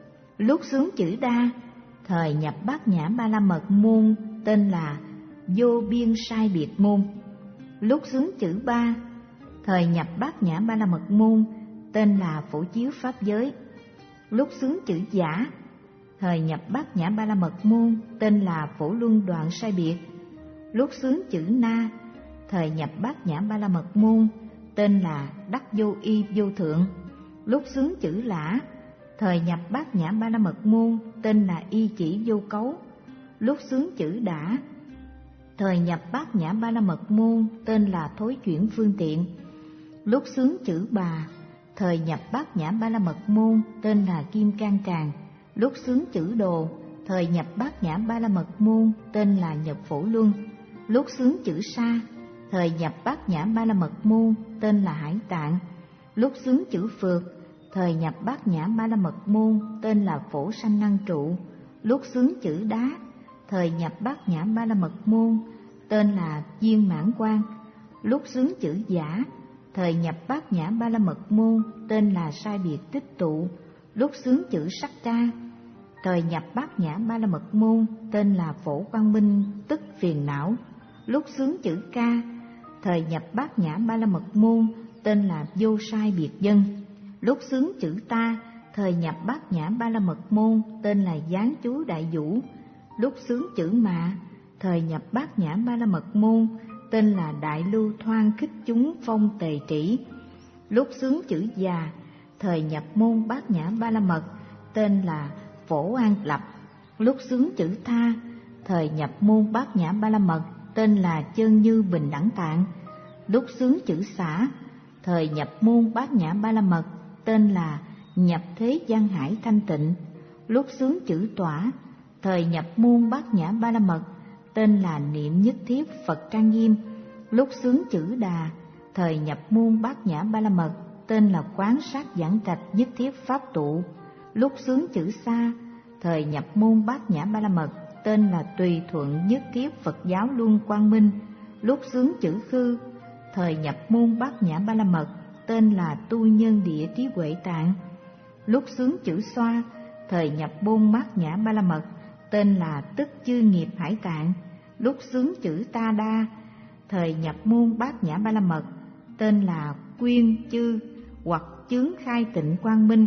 Lúc xướng chữ Đa, thời nhập bát nhã ba la mật môn tên là vô biên sai biệt môn. Lúc xướng chữ Ba, thời nhập bát nhã ba la mật môn tên là phổ chiếu pháp giới. Lúc xướng chữ Giả, thời nhập bát nhã ba la mật môn tên là phổ luân đoạn sai biệt. Lúc xướng chữ Na, thời nhập bát nhã ba la mật môn tên là đắc vô y vô thượng. Lúc xướng chữ Lã, thời nhập bát nhã ba la mật môn tên là y chỉ vô cấu. Lúc xướng chữ Đả, thời nhập bát nhã ba la mật môn tên là thối chuyển phương tiện. Lúc xướng chữ Bà, thời nhập bát nhã ba la mật môn tên là kim cang tràng. Lúc xướng chữ Đồ, thời nhập bát nhã ba la mật môn tên là nhập phổ luân. Lúc xướng chữ Sa, thời nhập bát nhã ba la mật môn tên là hải tạng. Lúc xướng chữ Phược, thời nhập bát nhã ba la mật môn tên là phổ sanh năng trụ. Lúc xướng chữ Đá, thời nhập bát nhã ba la mật môn tên là viên mãn quan. Lúc xướng chữ Giả, thời nhập bát nhã ba la mật môn tên là sai biệt tích tụ. Lúc xướng chữ Sắc Ca, thời nhập bát nhã ba la mật môn tên là phổ quang minh tức phiền não. Lúc xướng chữ Ca, thời nhập bát nhã ba la mật môn tên là vô sai biệt dân. Lúc xướng chữ Ta, thời nhập bát nhã ba la mật môn tên là gián chú đại vũ. Lúc xướng chữ Mạ, thời nhập bát nhã ba la mật môn tên là đại lưu thoan khích chúng phong tề trĩ. Lúc xướng chữ Già, thời nhập môn bát nhã ba la mật tên là phổ an lập. Lúc xướng chữ Tha, thời nhập môn bát nhã ba la mật tên là chân như bình đẳng tạng. Lúc xướng chữ xả, thời nhập môn Bát Nhã Ba La Mật, tên là nhập thế gian hải thanh tịnh. Lúc xướng chữ tỏa, thời nhập môn Bát Nhã Ba La Mật, tên là niệm nhất thiết Phật trang nghiêm. Lúc xướng chữ đà, thời nhập môn Bát Nhã Ba La Mật, tên là quán sát giảng trạch nhất thiết pháp tụ. Lúc xướng chữ sa, thời nhập môn Bát Nhã Ba La Mật, tên là tùy thuận nhất thiết Phật giáo luân quang minh. Lúc xướng chữ khư, thời nhập môn Bát Nhã Ba La Mật, tên là tu nhân địa trí huệ tạng. Lúc xướng chữ xoa, thời nhập môn Bát Nhã Ba La Mật, tên là tức chư nghiệp hải tạng. Lúc xướng chữ ta đa, thời nhập môn Bát Nhã Ba La Mật, tên là quyên chư hoặc chướng khai tịnh quang minh.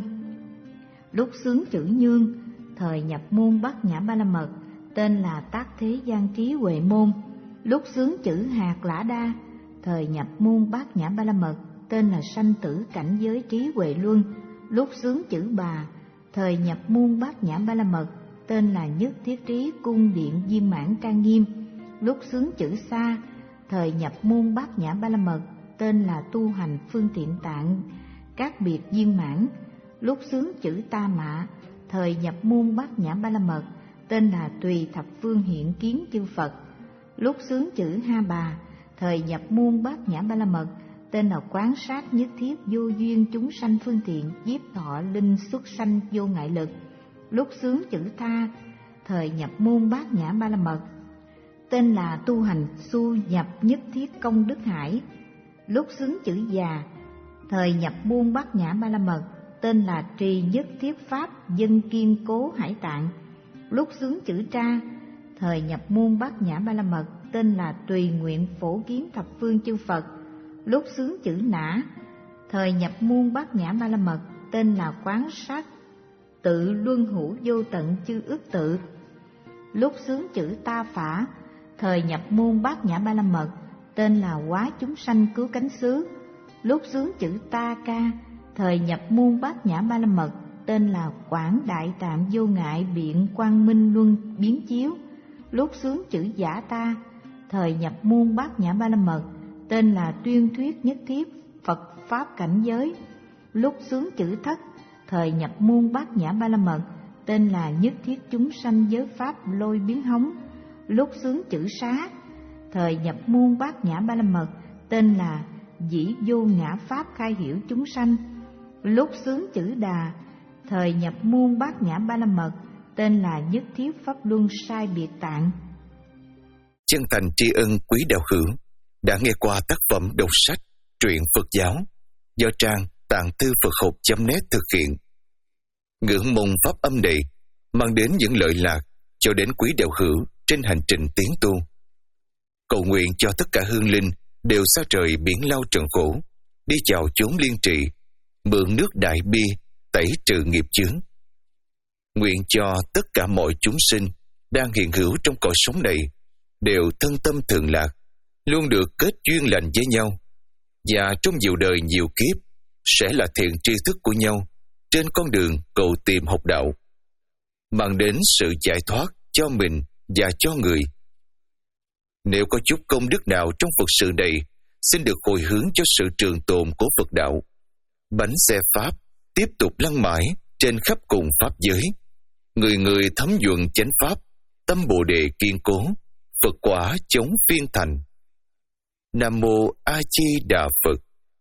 Lúc xướng chữ nhương, thời nhập môn Bát Nhã Ba La Mật, tên là tác thế gian trí huệ môn. Lúc xướng chữ hạt lã đa, thời nhập môn Bát Nhã Ba La Mật, tên là sanh tử cảnh giới trí huệ luân. Lúc xướng chữ bà, thời nhập môn Bát Nhã Ba La Mật, tên là nhất thiết trí cung điện viên mãn trang nghiêm. Lúc xướng chữ sa, thời nhập môn Bát Nhã Ba La Mật, tên là tu hành phương tiện tạng các biệt viên mãn. Lúc xướng chữ ta mạ, thời nhập môn Bát Nhã Ba La Mật, tên là tùy thập phương hiện kiến chư Phật. Lúc xướng chữ ha bà, thời nhập môn Bát Nhã Ba La Mật, tên là quán sát nhất thiết vô duyên chúng sanh phương tiện nhiếp thọ linh xuất sanh vô ngại lực. Lúc xướng chữ tha, thời nhập môn Bát Nhã Ba La Mật, tên là tu hành xu nhập nhất thiết công đức hải. Lúc xướng chữ già, thời nhập môn Bát Nhã Ba La Mật, tên là trì nhất thiết pháp dân kiên cố hải tạng. Lúc xướng chữ tra, thời nhập môn Bát Nhã Ba La Mật, tên là tùy nguyện phổ kiến thập phương chư Phật. Lúc xướng chữ nã, thời nhập môn Bát Nhã Ba La Mật, tên là quán sát tự luân hữu vô tận chư ức tự. Lúc xướng chữ ta phả, thời nhập môn Bát Nhã Ba La Mật, tên là hóa chúng sanh cứu cánh xứ. Lúc xướng chữ ta ca, thời nhập môn Bát Nhã Ba La Mật, tên là quảng đại tạm vô ngại biện quang minh luân biến chiếu. Lúc xướng chữ giả ta, thời nhập môn Bát Nhã Ba La Mật, tên là tuyên thuyết nhất thiết Phật pháp cảnh giới. Lúc xướng chữ thất, thời nhập môn Bát Nhã Ba La Mật, tên là nhất thiết chúng sanh giới pháp lôi biến hống. Lúc xướng chữ xá, thời nhập môn Bát Nhã Ba La Mật, tên là dĩ vô ngã pháp khai hiểu chúng sanh. Lúc xướng chữ đà, thời nhập môn Bát Nhã Ba La Mật, tên là nhất thiết pháp luân sai biệt tạng. Chân thành tri ân quý đạo hữu đã nghe qua tác phẩm đọc sách truyện Phật giáo do trang tạng thư Phật học chấm net thực hiện. Ngưỡng mong pháp âm này mang đến những lợi lạc cho đến quý đạo hữu trên hành trình tiến tu. Cầu nguyện cho tất cả hương linh đều xa trời biển lao trần khổ, đi chào chốn liên trị, mượn nước đại bi tẩy trừ nghiệp chướng. Nguyện cho tất cả mọi chúng sinh đang hiện hữu trong cõi sống này đều thân tâm thường lạc, luôn được kết duyên lành với nhau, và trong nhiều đời nhiều kiếp sẽ là thiện tri thức của nhau trên con đường cầu tìm học đạo, mang đến sự giải thoát cho mình và cho người. Nếu có chút công đức nào trong Phật sự này, xin được hồi hướng cho sự trường tồn của Phật đạo. Bánh xe Pháp tiếp tục lăn mãi trên khắp cùng Pháp giới. Người người thấm nhuận chánh Pháp, tâm Bồ Đề kiên cố, Phật quả chống phiên thành. Nam Mô A Di Đà Phật.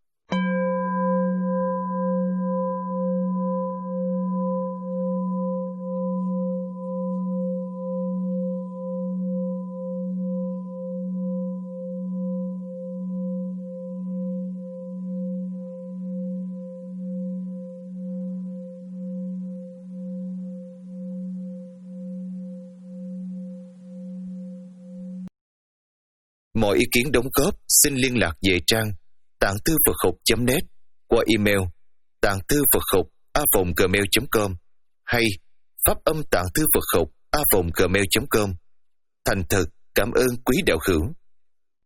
Mọi ý kiến đóng góp xin liên lạc về trang tạng thư Phật học chấm net qua email tạng thư Phật học a còng gmail chấm com hay pháp âm tạng thư Phật học a còng gmail chấm com. Thành thật cảm ơn quý đạo hữu.